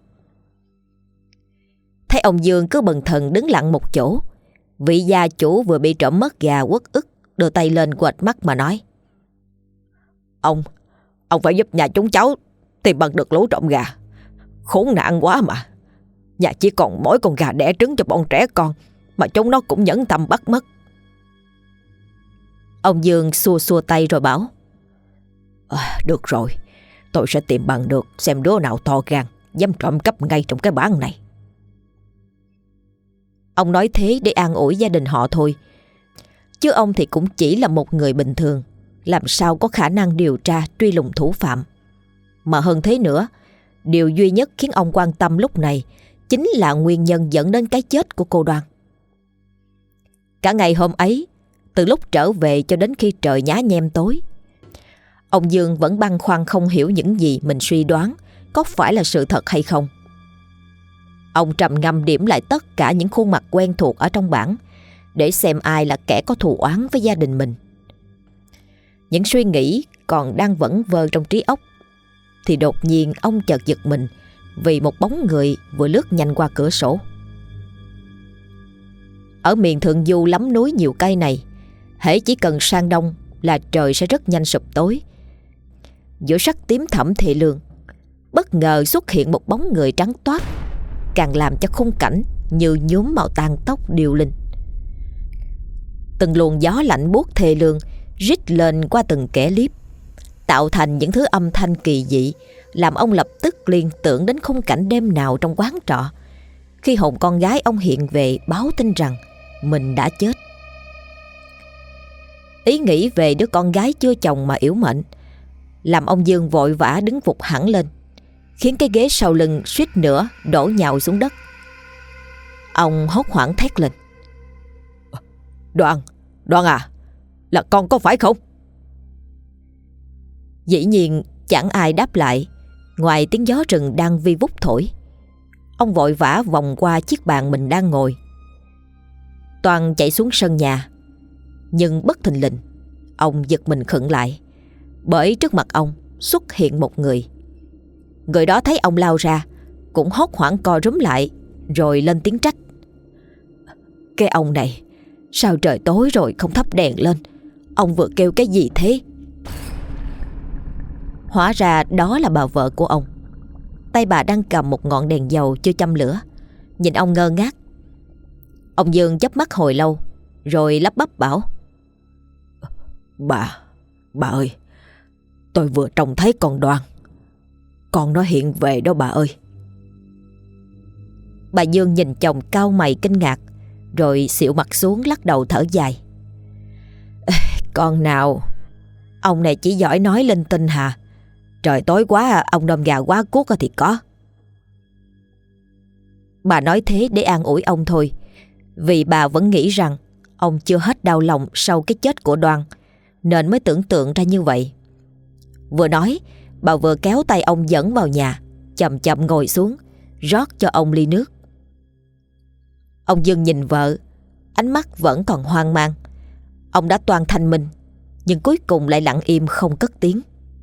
[SPEAKER 1] Thấy ông Dương cứ bần thần đứng lặng một chỗ, vị gia chủ vừa bị trộm mất gà uất ức đưa tay lên quệt mắt mà nói: Ông phải giúp nhà chúng cháu tìm bằng được lũ trộm gà. Khốn nạn quá mà. Nhà chỉ còn mỗi con gà đẻ trứng cho bọn trẻ con mà chúng nó cũng nhẫn tâm bắt mất. Ông Dương xua xua tay rồi bảo: Được rồi, tôi sẽ tìm bằng được xem đứa nào to gan dám trộm cắp ngay trong cái bản này. Ông nói thế để an ủi gia đình họ thôi, chứ ông thì cũng chỉ là một người bình thường, làm sao có khả năng điều tra truy lùng thủ phạm. Mà hơn thế nữa, điều duy nhất khiến ông quan tâm lúc này chính là nguyên nhân dẫn đến cái chết của cô Đoan. Cả ngày hôm ấy, từ lúc trở về cho đến khi trời nhá nhem tối, ông Dương vẫn băn khoăn không hiểu những gì mình suy đoán có phải là sự thật hay không. Ông trầm ngâm điểm lại tất cả những khuôn mặt quen thuộc ở trong bản để xem ai là kẻ có thù oán với gia đình mình. Những suy nghĩ còn đang vẩn vơ trong trí óc, thì đột nhiên ông chợt giật mình vì một bóng người vừa lướt nhanh qua cửa sổ. Ở miền thượng du lắm núi nhiều cây này, hễ chỉ cần sang đông là trời sẽ rất nhanh sụp tối. Giữa sắc tím thẫm thê lương, bất ngờ xuất hiện một bóng người trắng toát, càng làm cho khung cảnh như nhuốm màu tàn tóc điêu linh. Từng luồng gió lạnh buốt thê lương rít lên qua từng kẽ liếp, tạo thành những thứ âm thanh kỳ dị, làm ông lập tức liên tưởng đến khung cảnh đêm nào trong quán trọ, khi hồn con gái ông hiện về báo tin rằng mình đã chết. Ý nghĩ về đứa con gái chưa chồng mà yểu mệnh làm ông Dương vội vã đứng phục hẳn lên, khiến cái ghế sau lưng suýt nữa đổ nhào xuống đất. Ông hốt hoảng thét lên: Đoan à, là con có phải không? Dĩ nhiên chẳng ai đáp lại ngoài tiếng gió rừng đang vi vút thổi. Ông vội vã vòng qua chiếc bàn mình đang ngồi, Toàn chạy xuống sân nhà. Nhưng bất thình lình, ông giật mình khựng lại, bởi trước mặt ông xuất hiện một người. Người đó thấy ông lao ra cũng hốt hoảng co rúm lại, rồi lên tiếng trách: Cái ông này, sao trời tối rồi không thắp đèn lên? Ông vừa kêu cái gì thế? Hóa ra đó là bà vợ của ông. Tay bà đang cầm một ngọn đèn dầu chưa châm lửa, nhìn ông ngơ ngác. Ông Dương chớp mắt hồi lâu rồi lắp bắp bảo: Bà ơi, tôi vừa trông thấy con Đoan. Con nó hiện về đó bà ơi. Bà Dương nhìn chồng cau mày kinh ngạc, rồi xịu mặt xuống lắc đầu thở dài: Con nào, ông này chỉ giỏi nói linh tinh hà. Trời tối quá ông đom gà quá cuốc thì có. Bà nói thế để an ủi ông thôi, vì bà vẫn nghĩ rằng ông chưa hết đau lòng sau cái chết của Đoan, nên mới tưởng tượng ra như vậy. Vừa nói, bà vừa kéo tay ông dẫn vào nhà, chậm chậm ngồi xuống, rót cho ông ly nước. Ông Dương nhìn vợ, ánh mắt vẫn còn hoang mang. Ông đã toan thanh minh, nhưng cuối cùng lại lặng im không cất tiếng.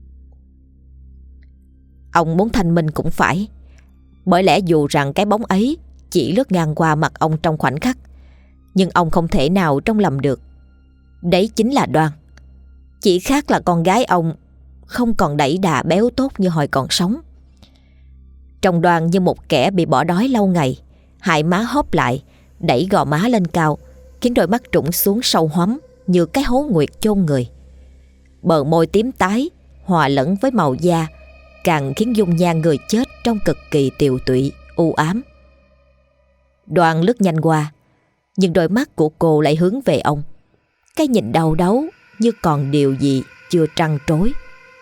[SPEAKER 1] Ông muốn thanh minh cũng phải, bởi lẽ dù rằng cái bóng ấy chỉ lướt ngang qua mặt ông trong khoảnh khắc, nhưng ông không thể nào trông lầm được. Đấy chính là Đoan. Chỉ khác là con gái ông không còn đẩy đà béo tốt như hồi còn sống. Trông Đoan như một kẻ bị bỏ đói lâu ngày, hai má hóp lại, đẩy gò má lên cao, khiến đôi mắt trũng xuống sâu hoắm như cái hố nguyệt chôn người. Bờ môi tím tái hòa lẫn với màu da càng khiến dung nhan người chết trông cực kỳ tiều tụy, u ám. Đoan lướt nhanh qua, nhưng đôi mắt của cô lại hướng về ông, cái nhìn đau đớn như còn điều gì chưa trăn trối.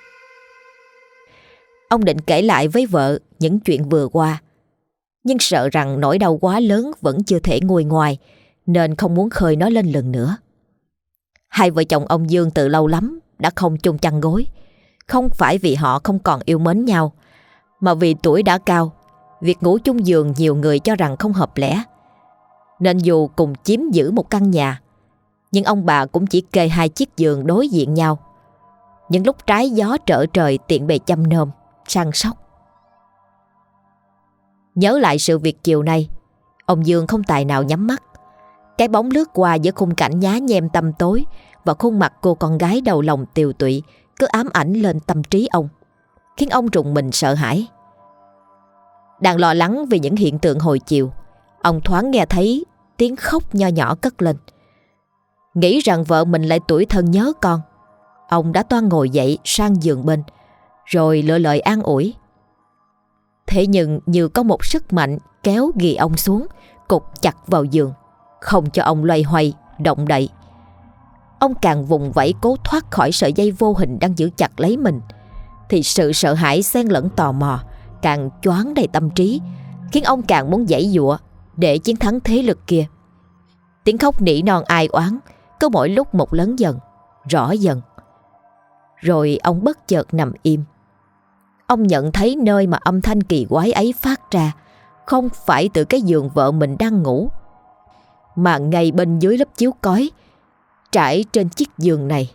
[SPEAKER 1] Ông định kể lại với vợ những chuyện vừa qua, nhưng sợ rằng nỗi đau quá lớn vẫn chưa thể nguôi ngoai, nên không muốn khơi nó lên lần nữa. Hai vợ chồng ông Dương từ lâu lắm đã không chung chăn gối, không phải vì họ không còn yêu mến nhau, mà vì tuổi đã cao, việc ngủ chung giường nhiều người cho rằng không hợp lẽ. Nên dù cùng chiếm giữ một căn nhà, nhưng ông bà cũng chỉ kê hai chiếc giường đối diện nhau. Những lúc trái gió trở trời tiện bề chăm nom, săn sóc. Nhớ lại sự việc chiều nay, ông Dương không tài nào nhắm mắt. Cái bóng lướt qua giữa khung cảnh nhá nhem tăm tối và khuôn mặt cô con gái đầu lòng tiều tụy cứ ám ảnh lên tâm trí ông, khiến ông rùng mình sợ hãi. Đang lo lắng vì những hiện tượng hồi chiều, ông thoáng nghe thấy tiếng khóc nho nhỏ cất lên. Nghĩ rằng vợ mình lại tủi thân nhớ con, ông đã toan ngồi dậy sang giường bên, rồi lựa lời an ủi. Thế nhưng như có một sức mạnh kéo ghì ông xuống, cột chặt vào giường, không cho ông loay hoay, động đậy. Ông càng vùng vẫy cố thoát khỏi sợi dây vô hình đang giữ chặt lấy mình, thì sự sợ hãi xen lẫn tò mò càng choáng đầy tâm trí, khiến ông càng muốn giãy giụa để chiến thắng thế lực kia. Tiếng khóc nỉ non ai oán cứ mỗi lúc một lớn dần, rõ dần. Rồi ông bất chợt nằm im. Ông nhận thấy nơi mà âm thanh kỳ quái ấy phát ra không phải từ cái giường vợ mình đang ngủ, mà ngay bên dưới lớp chiếu cói trải trên chiếc giường này.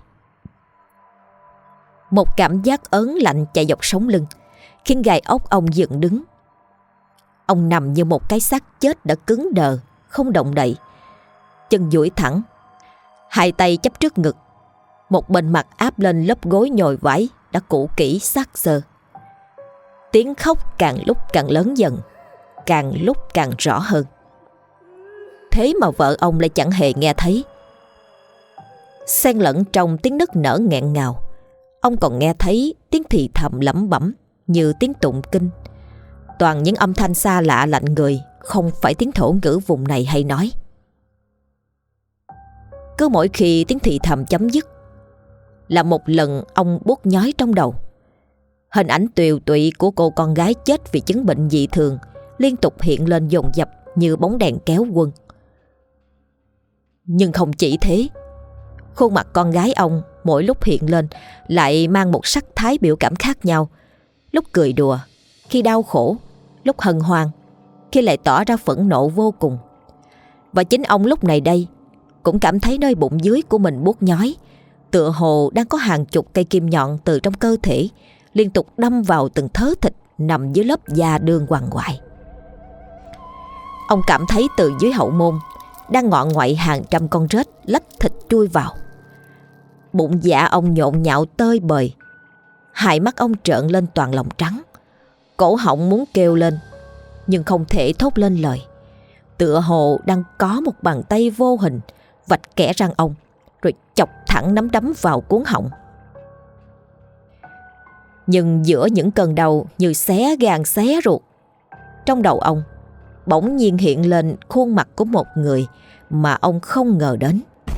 [SPEAKER 1] Một cảm giác ớn lạnh chạy dọc sống lưng, khiến gai ốc ông dựng đứng. Ông nằm như một cái xác chết đã cứng đờ, không động đậy, chân duỗi thẳng, hai tay chắp trước ngực, một bên mặt áp lên lớp gối nhồi vải đã cũ kỹ xác xơ. Tiếng khóc càng lúc càng lớn dần, càng lúc càng rõ hơn. Thế mà vợ ông lại chẳng hề nghe thấy. Xen lẫn trong tiếng nức nở nghẹn ngào, ông còn nghe thấy tiếng thì thầm lẩm bẩm như tiếng tụng kinh. Toàn những âm thanh xa lạ lạnh người, không phải tiếng thổ ngữ vùng này hay nói. Cứ mỗi khi tiếng thì thầm chấm dứt là một lần ông buốt nhói trong đầu. Hình ảnh tiều tụy của cô con gái chết vì chứng bệnh dị thường liên tục hiện lên dồn dập như bóng đèn kéo quân. Nhưng không chỉ thế, khuôn mặt con gái ông mỗi lúc hiện lên lại mang một sắc thái biểu cảm khác nhau. Lúc cười đùa, khi đau khổ, lúc hân hoan, khi lại tỏ ra phẫn nộ vô cùng. Và chính ông lúc này đây cũng cảm thấy nơi bụng dưới của mình buốt nhói, tựa hồ đang có hàng chục cây kim nhọn từ trong cơ thể liên tục đâm vào từng thớ thịt nằm dưới lớp da đương hoàng hoại. Ông cảm thấy từ dưới hậu môn đang ngọ ngoại hàng trăm con rết lách thịt chui vào. Bụng dạ ông nhộn nhạo tơi bời, hai mắt ông trợn lên toàn lòng trắng. Cổ họng muốn kêu lên nhưng không thể thốt lên lời, tựa hồ đang có một bàn tay vô hình vạch kẽ răng ông, rồi chọc thẳng nắm đấm vào cuống họng. Nhưng giữa những cơn đau như xé gan xé ruột, trong đầu ông bỗng nhiên hiện lên khuôn mặt của một người mà ông không ngờ đến.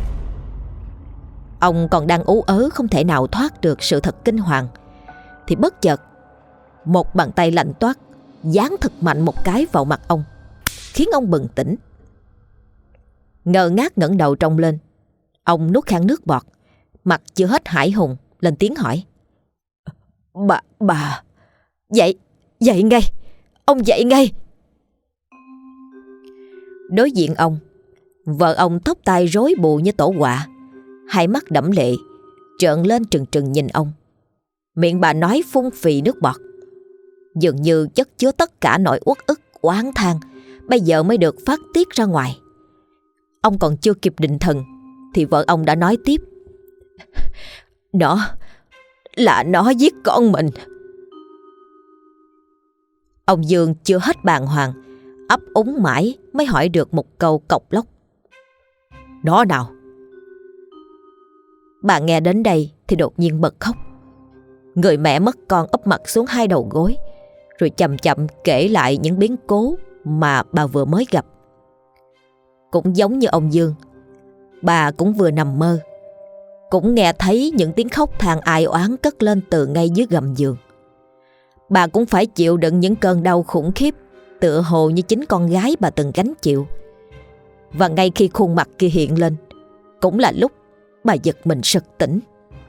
[SPEAKER 1] Ông còn đang ú ớ không thể nào thoát được sự thật kinh hoàng, thì bất chợt một bàn tay lạnh toát giáng thật mạnh một cái vào mặt ông, khiến ông bừng tỉnh. Ngơ ngác ngẩng đầu trông lên. Ông nuốt khan nước bọt, mặt chưa hết hãi hùng, lên tiếng hỏi: Bà dậy ngay, ông dậy ngay. Đối diện ông, vợ ông tóc tai rối bù như tổ quạ, hai mắt đẫm lệ, trợn lên trừng trừng nhìn ông. Miệng bà nói phun phì nước bọt, dường như chất chứa tất cả nỗi uất ức oán than bây giờ mới được phát tiết ra ngoài. Ông còn chưa kịp định thần thì vợ ông đã nói tiếp: Nó giết con mình. Ông Dương chưa hết bàng hoàng, ấp úng mãi mới hỏi được một câu cộc lốc: Nó nào? Bà nghe đến đây thì đột nhiên bật khóc. Người mẹ mất con úp mặt xuống hai đầu gối, rồi chậm chậm kể lại những biến cố mà bà vừa mới gặp. Cũng giống như ông Dương, bà cũng vừa nằm mơ, cũng nghe thấy những tiếng khóc than ai oán cất lên từ ngay dưới gầm giường. Bà cũng phải chịu đựng những cơn đau khủng khiếp, tựa hồ như chính con gái bà từng gánh chịu. Và ngay khi khuôn mặt kia hiện lên, cũng là lúc bà giật mình sực tỉnh.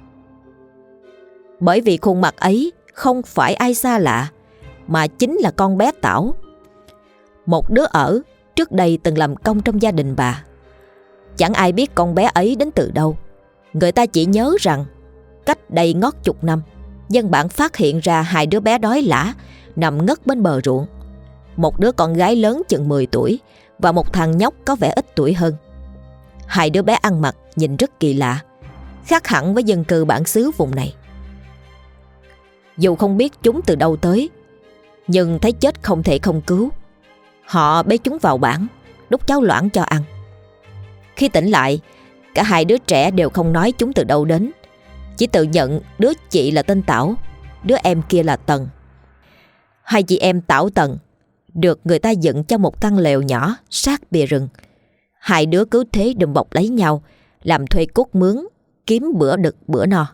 [SPEAKER 1] Bởi vì khuôn mặt ấy không phải ai xa lạ, mà chính là con bé Tảo, một đứa ở trước đây từng làm công trong gia đình bà. Chẳng ai biết con bé ấy đến từ đâu. Người ta chỉ nhớ rằng cách đây ngót chục năm, dân bản phát hiện ra hai đứa bé đói lả nằm ngất bên bờ ruộng. Một đứa con gái lớn chừng 10 tuổi và một thằng nhóc có vẻ ít tuổi hơn. Hai đứa bé ăn mặc nhìn rất kỳ lạ, khác hẳn với dân cư bản xứ vùng này. Dù không biết chúng từ đâu tới, nhưng thấy chết không thể không cứu, họ bế chúng vào bản, đút cháo loãng cho ăn. Khi tỉnh lại, cả hai đứa trẻ đều không nói chúng từ đâu đến, chỉ tự nhận đứa chị là tên Tảo, đứa em kia là Tần. Hai chị em Tảo Tần được người ta dựng cho một căn lều nhỏ sát bìa rừng. Hai đứa cứ thế đùm bọc lấy nhau, làm thuê cuốc mướn, kiếm bữa đực bữa no.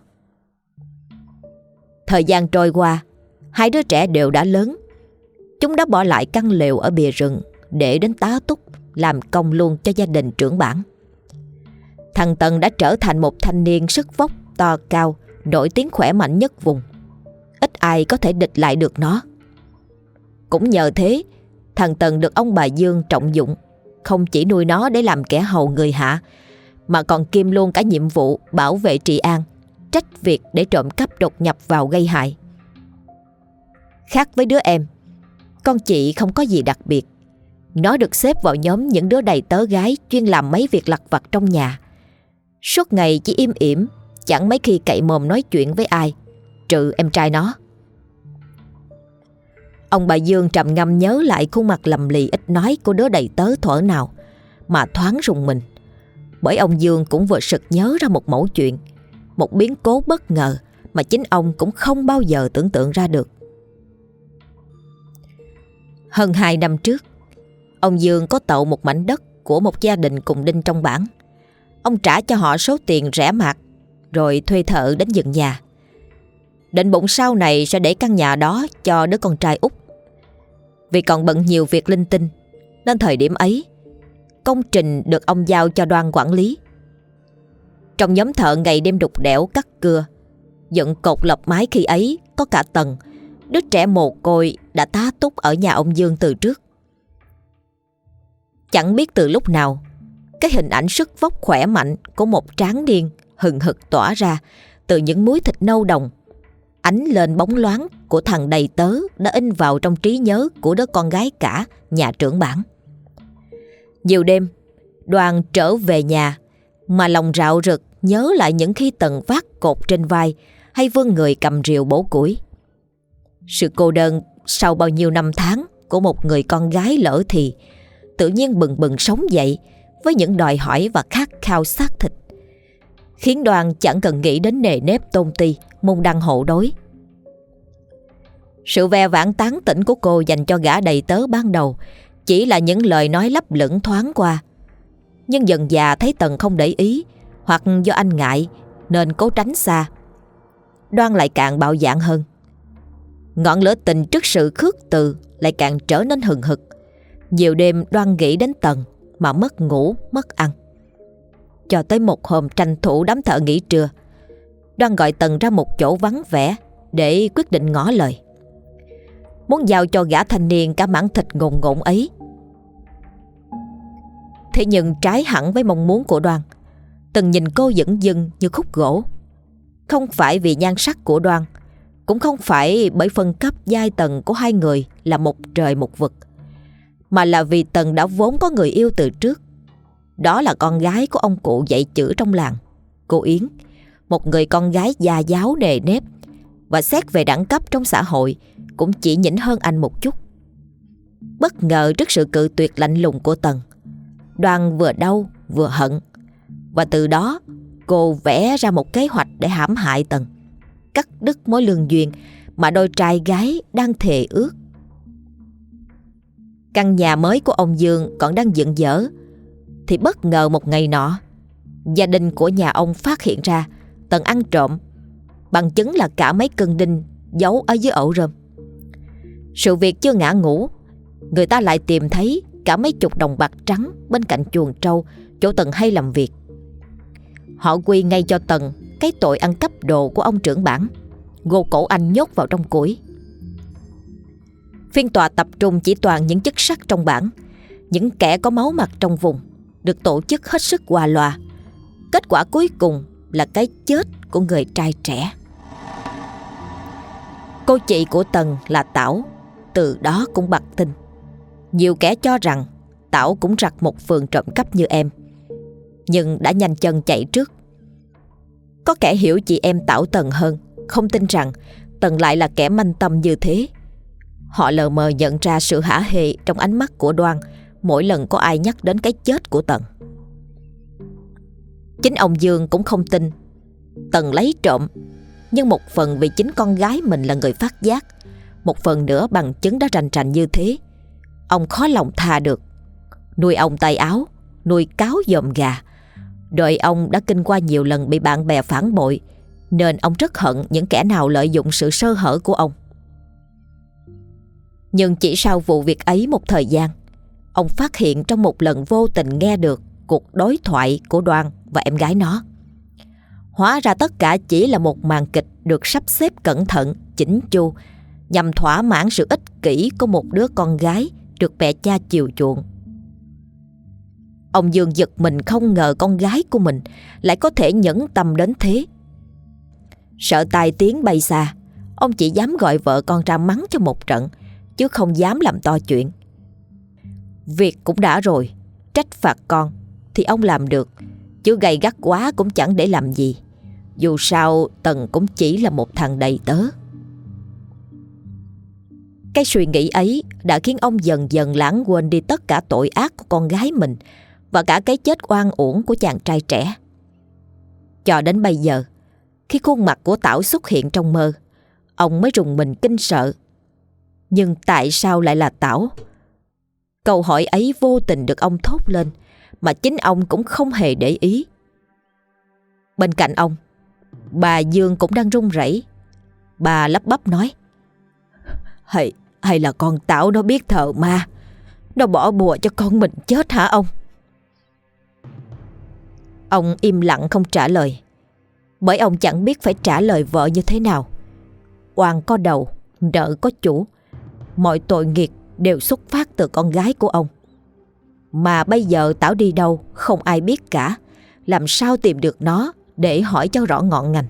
[SPEAKER 1] Thời gian trôi qua, hai đứa trẻ đều đã lớn. Chúng đã bỏ lại căn lều ở bìa rừng để đến tá túc, làm công luôn cho gia đình trưởng bản. Thằng Tần đã trở thành một thanh niên sức vóc to cao, nổi tiếng khỏe mạnh nhất vùng. Ít ai có thể địch lại được nó. Cũng nhờ thế, thằng Tần được ông bà Dương trọng dụng, không chỉ nuôi nó để làm kẻ hầu người hạ, mà còn kiêm luôn cả nhiệm vụ bảo vệ trị an, trách việc để trộm cắp đột nhập vào gây hại. Khác với đứa em, con chị không có gì đặc biệt. Nó được xếp vào nhóm những đứa đầy tớ gái chuyên làm mấy việc lặt vặt trong nhà. Suốt ngày chỉ im ỉm, chẳng mấy khi cậy mồm nói chuyện với ai, trừ em trai nó. Ông bà Dương trầm ngâm nhớ lại khuôn mặt lầm lì ít nói của đứa đầy tớ thuở nào mà thoáng rùng mình. Bởi ông Dương cũng vừa sực nhớ ra một mẩu chuyện, một biến cố bất ngờ mà chính ông cũng không bao giờ tưởng tượng ra được. Hơn 2 năm trước, ông Dương có tậu một mảnh đất của một gia đình cùng đinh trong bản. Ông trả cho họ số tiền rẻ mạt, rồi thuê thợ đến dựng nhà. Định bụng sau này sẽ để căn nhà đó cho đứa con trai út. Vì còn bận nhiều việc linh tinh, nên thời điểm ấy, công trình được ông giao cho Đoan quản lý. Trong nhóm thợ ngày đêm đục đẽo cắt cưa, dựng cột lợp mái khi ấy có cả Tần, đứa trẻ mồ côi đã tá túc ở nhà ông Dương từ trước. Chẳng biết từ lúc nào, cái hình ảnh sức vóc khỏe mạnh của một tráng niên hừng hực tỏa ra từ những múi thịt nâu đồng, ánh lên bóng loáng của thằng đầy tớ đã in vào trong trí nhớ của đứa con gái cả nhà trưởng bản. Nhiều đêm, Đoàn trở về nhà mà lòng rạo rực nhớ lại những khi Tần vác cột trên vai hay vươn người cầm rìu bổ củi. Sự cô đơn sau bao nhiêu năm tháng của một người con gái lỡ thì tự nhiên bừng bừng sống dậy với những đòi hỏi và khát khao xác thịt, khiến Đoàn chẳng cần nghĩ đến nề nếp tôn ti, môn đăng hộ đối. Sự ve vãn tán tỉnh của cô dành cho gã đầy tớ ban đầu chỉ là những lời nói lấp lửng thoáng qua. Nhưng dần dà thấy Tần không để ý, hoặc do anh ngại nên cố tránh xa, Đoan lại càng bạo dạn hơn. Ngọn lửa tình trước sự khước từ lại càng trở nên hừng hực. Nhiều đêm Đoan nghĩ đến Tần mà mất ngủ, mất ăn. Cho tới một hôm tranh thủ đám thợ nghỉ trưa, Đoan gọi Tần ra một chỗ vắng vẻ để quyết định ngỏ lời. Muốn giao cho gã thanh niên cả mảng thịt ngồn ngộn ấy. Thế nhưng trái hẳn với mong muốn của Đoan, Tần nhìn cô dửng dưng như khúc gỗ. Không phải vì nhan sắc của Đoan, cũng không phải bởi phân cấp giai tầng của hai người là một trời một vực, mà là vì Tần đã vốn có người yêu từ trước. Đó là con gái của ông cụ dạy chữ trong làng, cô Yến, một người con gái gia giáo nề nếp, và xét về đẳng cấp trong xã hội cũng chỉ nhỉnh hơn anh một chút. Bất ngờ trước sự cự tuyệt lạnh lùng của Tần, Đoan vừa đau vừa hận, và từ đó cô vẽ ra một kế hoạch để hãm hại Tần, cắt đứt mối lương duyên mà đôi trai gái đang thề ước. Căn nhà mới của ông Dương còn đang dựng dở, thì bất ngờ một ngày nọ, gia đình của nhà ông phát hiện ra Tần ăn trộm, bằng chứng là cả mấy cân đinh giấu ở dưới ổ rơm. Sự việc chưa ngã ngũ, người ta lại tìm thấy cả mấy chục đồng bạc trắng bên cạnh chuồng trâu chỗ Tần hay làm việc. Họ quy ngay cho Tần cái tội ăn cắp đồ của ông trưởng bản, gô cổ anh nhốt vào trong củi. Phiên tòa tập trung chỉ toàn những chức sắc trong bản, những kẻ có máu mặt trong vùng, được tổ chức hết sức hòa lòa. Kết quả cuối cùng là cái chết của người trai trẻ. Cô chị của Tần là Tảo từ đó cũng bặt tin. Nhiều kẻ cho rằng Tảo cũng rặt một phường trộm cắp như em, nhưng đã nhanh chân chạy trước. Có kẻ hiểu chị em Tảo Tần hơn, không tin rằng Tần lại là kẻ manh tâm như thế. Họ lờ mờ nhận ra sự hả hê trong ánh mắt của Đoan mỗi lần có ai nhắc đến cái chết của Tần. Chính ông Dương cũng không tin Tần lấy trộm, nhưng một phần vì chính con gái mình là người phát giác, một phần nữa bằng chứng đã rành rành như thế. Ông khó lòng tha được. Nuôi ông tay áo, nuôi cáo dòm gà. Đời ông đã kinh qua nhiều lần bị bạn bè phản bội, nên ông rất hận những kẻ nào lợi dụng sự sơ hở của ông. Nhưng chỉ sau vụ việc ấy một thời gian, ông phát hiện trong một lần vô tình nghe được cuộc đối thoại của Đoan và em gái nó. Hóa ra tất cả chỉ là một màn kịch được sắp xếp cẩn thận, chỉnh chu, nhằm thỏa mãn sự ích kỷ của một đứa con gái được mẹ cha chiều chuộng. Ông Dương giật mình không ngờ con gái của mình lại có thể nhẫn tâm đến thế. Sợ tai tiếng bay xa, ông chỉ dám gọi vợ con ra mắng cho một trận, chứ không dám làm to chuyện. Việc cũng đã rồi, trách phạt con thì ông làm được, chứ gay gắt quá cũng chẳng để làm gì. Dù sao Tần cũng chỉ là một thằng đầy tớ. Cái suy nghĩ ấy đã khiến ông dần dần lãng quên đi tất cả tội ác của con gái mình và cả cái chết oan uổng của chàng trai trẻ. Cho đến bây giờ, khi khuôn mặt của Tảo xuất hiện trong mơ, ông mới rùng mình kinh sợ. Nhưng tại sao lại là Tảo? Câu hỏi ấy vô tình được ông thốt lên, mà chính ông cũng không hề để ý. Bên cạnh ông, bà Dương cũng đang run rẩy. Bà lắp bắp nói: Hay là con Tảo nó biết thờ ma, nó bỏ bùa cho con mình chết hả ông? Ông im lặng không trả lời, bởi ông chẳng biết phải trả lời vợ như thế nào. Oan có đầu, nợ có chủ. Mọi tội nghiệp đều xuất phát từ con gái của ông. Mà bây giờ Tảo đi đâu không ai biết cả, làm sao tìm được nó để hỏi cho rõ ngọn ngành.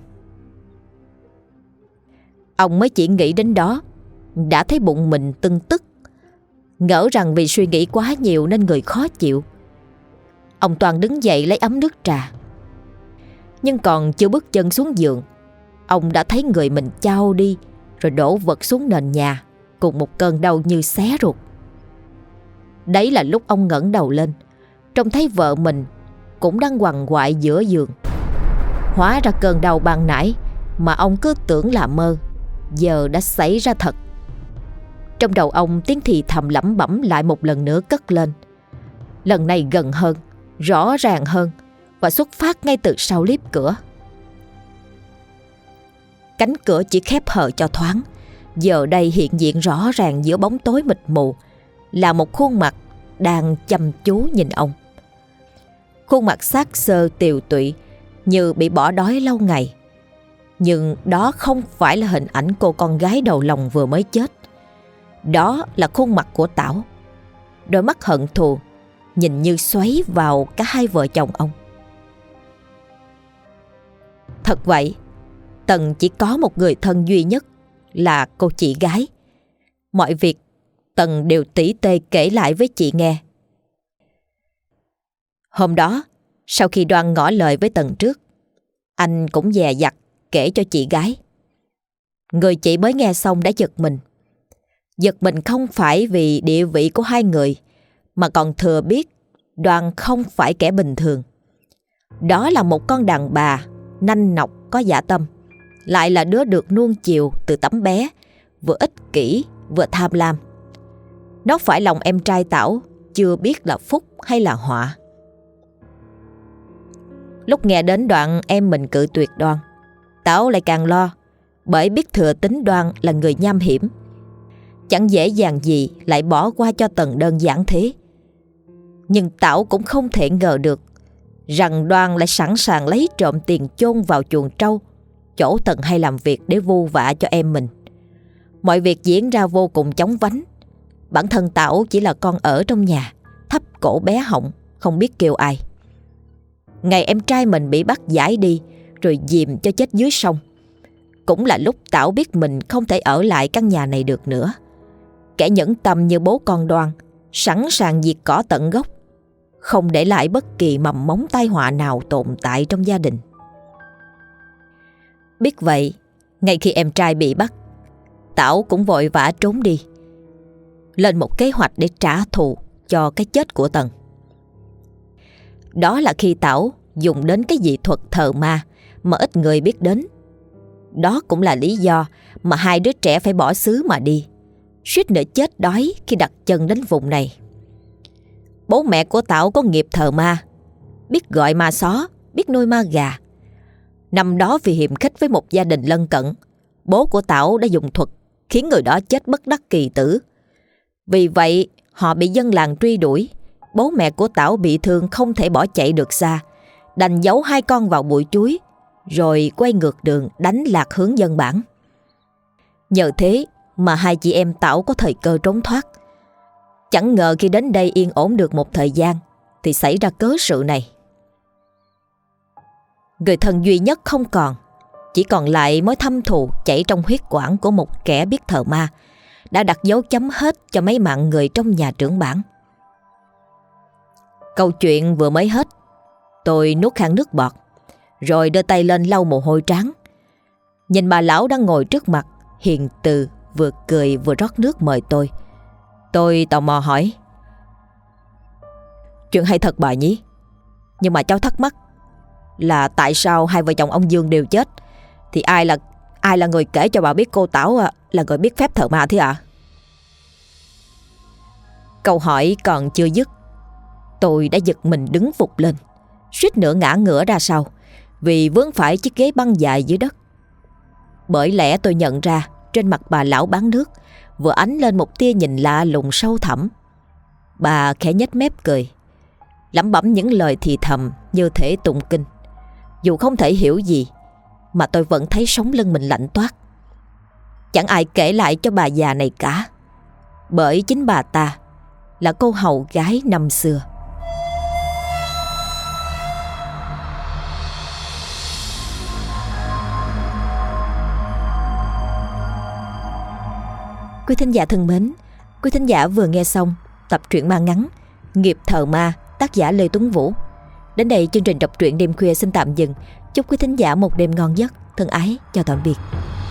[SPEAKER 1] Ông mới chỉ nghĩ đến đó, đã thấy bụng mình tưng tức. Ngỡ rằng vì suy nghĩ quá nhiều nên người khó chịu. Ông Toàn đứng dậy lấy ấm nước trà. Nhưng còn chưa bước chân xuống giường, ông đã thấy người mình chao đi, rồi đổ vật xuống nền nhà cùng một cơn đau như xé ruột. Đấy là lúc ông ngẩng đầu lên, trông thấy vợ mình cũng đang quằn quại giữa giường. Hóa ra cơn đau ban nãy mà ông cứ tưởng là mơ, giờ đã xảy ra thật. Trong đầu ông tiếng thì thầm lẩm bẩm lại một lần nữa cất lên. Lần này gần hơn, rõ ràng hơn, và xuất phát ngay từ sau liếp cửa. Cánh cửa chỉ khép hờ cho thoáng, giờ đây hiện diện rõ ràng giữa bóng tối mịt mù là một khuôn mặt đang chăm chú nhìn ông. Khuôn mặt xác xơ tiều tụy như bị bỏ đói lâu ngày. Nhưng đó không phải là hình ảnh cô con gái đầu lòng vừa mới chết. Đó là khuôn mặt của Tảo. Đôi mắt hận thù nhìn như xoáy vào cả hai vợ chồng ông. Thật vậy, Tần chỉ có một người thân duy nhất là cô chị gái. Mọi việc Tần đều tỉ tê kể lại với chị nghe. Hôm đó, sau khi Đoan ngỏ lời với Tần trước, anh cũng dè dặt kể cho chị gái. Người chị mới nghe xong đã giật mình. Giật mình không phải vì địa vị của hai người, mà còn thừa biết Đoan không phải kẻ bình thường. Đó là một con đàn bà nanh nọc có dã tâm, lại là đứa được nuông chiều từ tấm bé, vừa ích kỷ vừa tham lam. Nó phải lòng em trai Tảo chưa biết là phúc hay là họa. Lúc nghe đến đoạn em mình cự tuyệt Đoan, Tảo lại càng lo, bởi biết thừa tính Đoan là người nham hiểm, chẳng dễ dàng gì lại bỏ qua cho Tần đơn giản thế. Nhưng Tảo cũng không thể ngờ được rằng Đoan lại sẵn sàng lấy trộm tiền chôn vào chuồng trâu, chỗ Tần hay làm việc để vu vạ cho em mình. Mọi việc diễn ra vô cùng chóng vánh. Bản thân Tảo chỉ là con ở trong nhà, thấp cổ bé họng, không biết kêu ai. Ngày em trai mình bị bắt giải đi rồi dìm cho chết dưới sông, cũng là lúc Tảo biết mình không thể ở lại căn nhà này được nữa. Kẻ nhẫn tâm như bố con Đoan sẵn sàng diệt cỏ tận gốc, không để lại bất kỳ mầm mống tai họa nào tồn tại trong gia đình. Biết vậy, ngay khi em trai bị bắt, Tảo cũng vội vã trốn đi, lên một kế hoạch để trả thù cho cái chết của Tần. Đó là khi Tảo dùng đến cái dị thuật thờ ma mà ít người biết đến. Đó cũng là lý do mà hai đứa trẻ phải bỏ xứ mà đi, suýt nữa chết đói khi đặt chân đến vùng này. Bố mẹ của Tảo có nghiệp thờ ma, biết gọi ma só, biết nuôi ma gà. Năm đó vì hiềm khích với một gia đình lân cận, bố của Tảo đã dùng thuật khiến người đó chết bất đắc kỳ tử. Vì vậy họ bị dân làng truy đuổi. Bố mẹ của Tảo bị thương không thể bỏ chạy được xa, đành giấu hai con vào bụi chuối, rồi quay ngược đường đánh lạc hướng dân bản. Nhờ thế mà hai chị em Tảo có thời cơ trốn thoát. Chẳng ngờ khi đến đây yên ổn được một thời gian thì xảy ra cớ sự này. Người thân duy nhất không còn, chỉ còn lại mối thâm thù chảy trong huyết quản của một kẻ biết thờ ma, đã đặt dấu chấm hết cho mấy mạng người trong nhà trưởng bản. Câu chuyện vừa mới hết, tôi nuốt khan nước bọt, rồi đưa tay lên lau mồ hôi trán. Nhìn bà lão đang ngồi trước mặt, hiền từ, vừa cười vừa rót nước mời tôi. Tôi tò mò hỏi: "Chuyện hay thật bà nhí, nhưng mà cháu thắc mắc là tại sao hai vợ chồng ông Dương đều chết, thì ai là người kể cho bà biết cô Tảo là người biết phép thờ ma thế ạ?" Câu hỏi còn chưa dứt, tôi đã giật mình đứng vụt lên, suýt nữa ngã ngửa ra sau vì vướng phải chiếc ghế băng dài dưới đất. Bởi lẽ tôi nhận ra trên mặt bà lão bán nước vừa ánh lên một tia nhìn lạ lùng sâu thẳm. Bà khẽ nhếch mép cười, lẩm bẩm những lời thì thầm như thể tụng kinh. Dù không thể hiểu gì mà tôi vẫn thấy sống lưng mình lạnh toát. Chẳng ai kể lại cho bà già này cả, bởi chính bà ta là cô hầu gái năm xưa. Quý thính giả thân mến, quý thính giả vừa nghe xong tập truyện ma ngắn Nghiệp thờ ma, tác giả Lê Tuấn Vũ. Đến đây chương trình đọc truyện đêm khuya xin tạm dừng. Chúc quý thính giả một đêm ngon giấc. Thân ái, chào tạm biệt.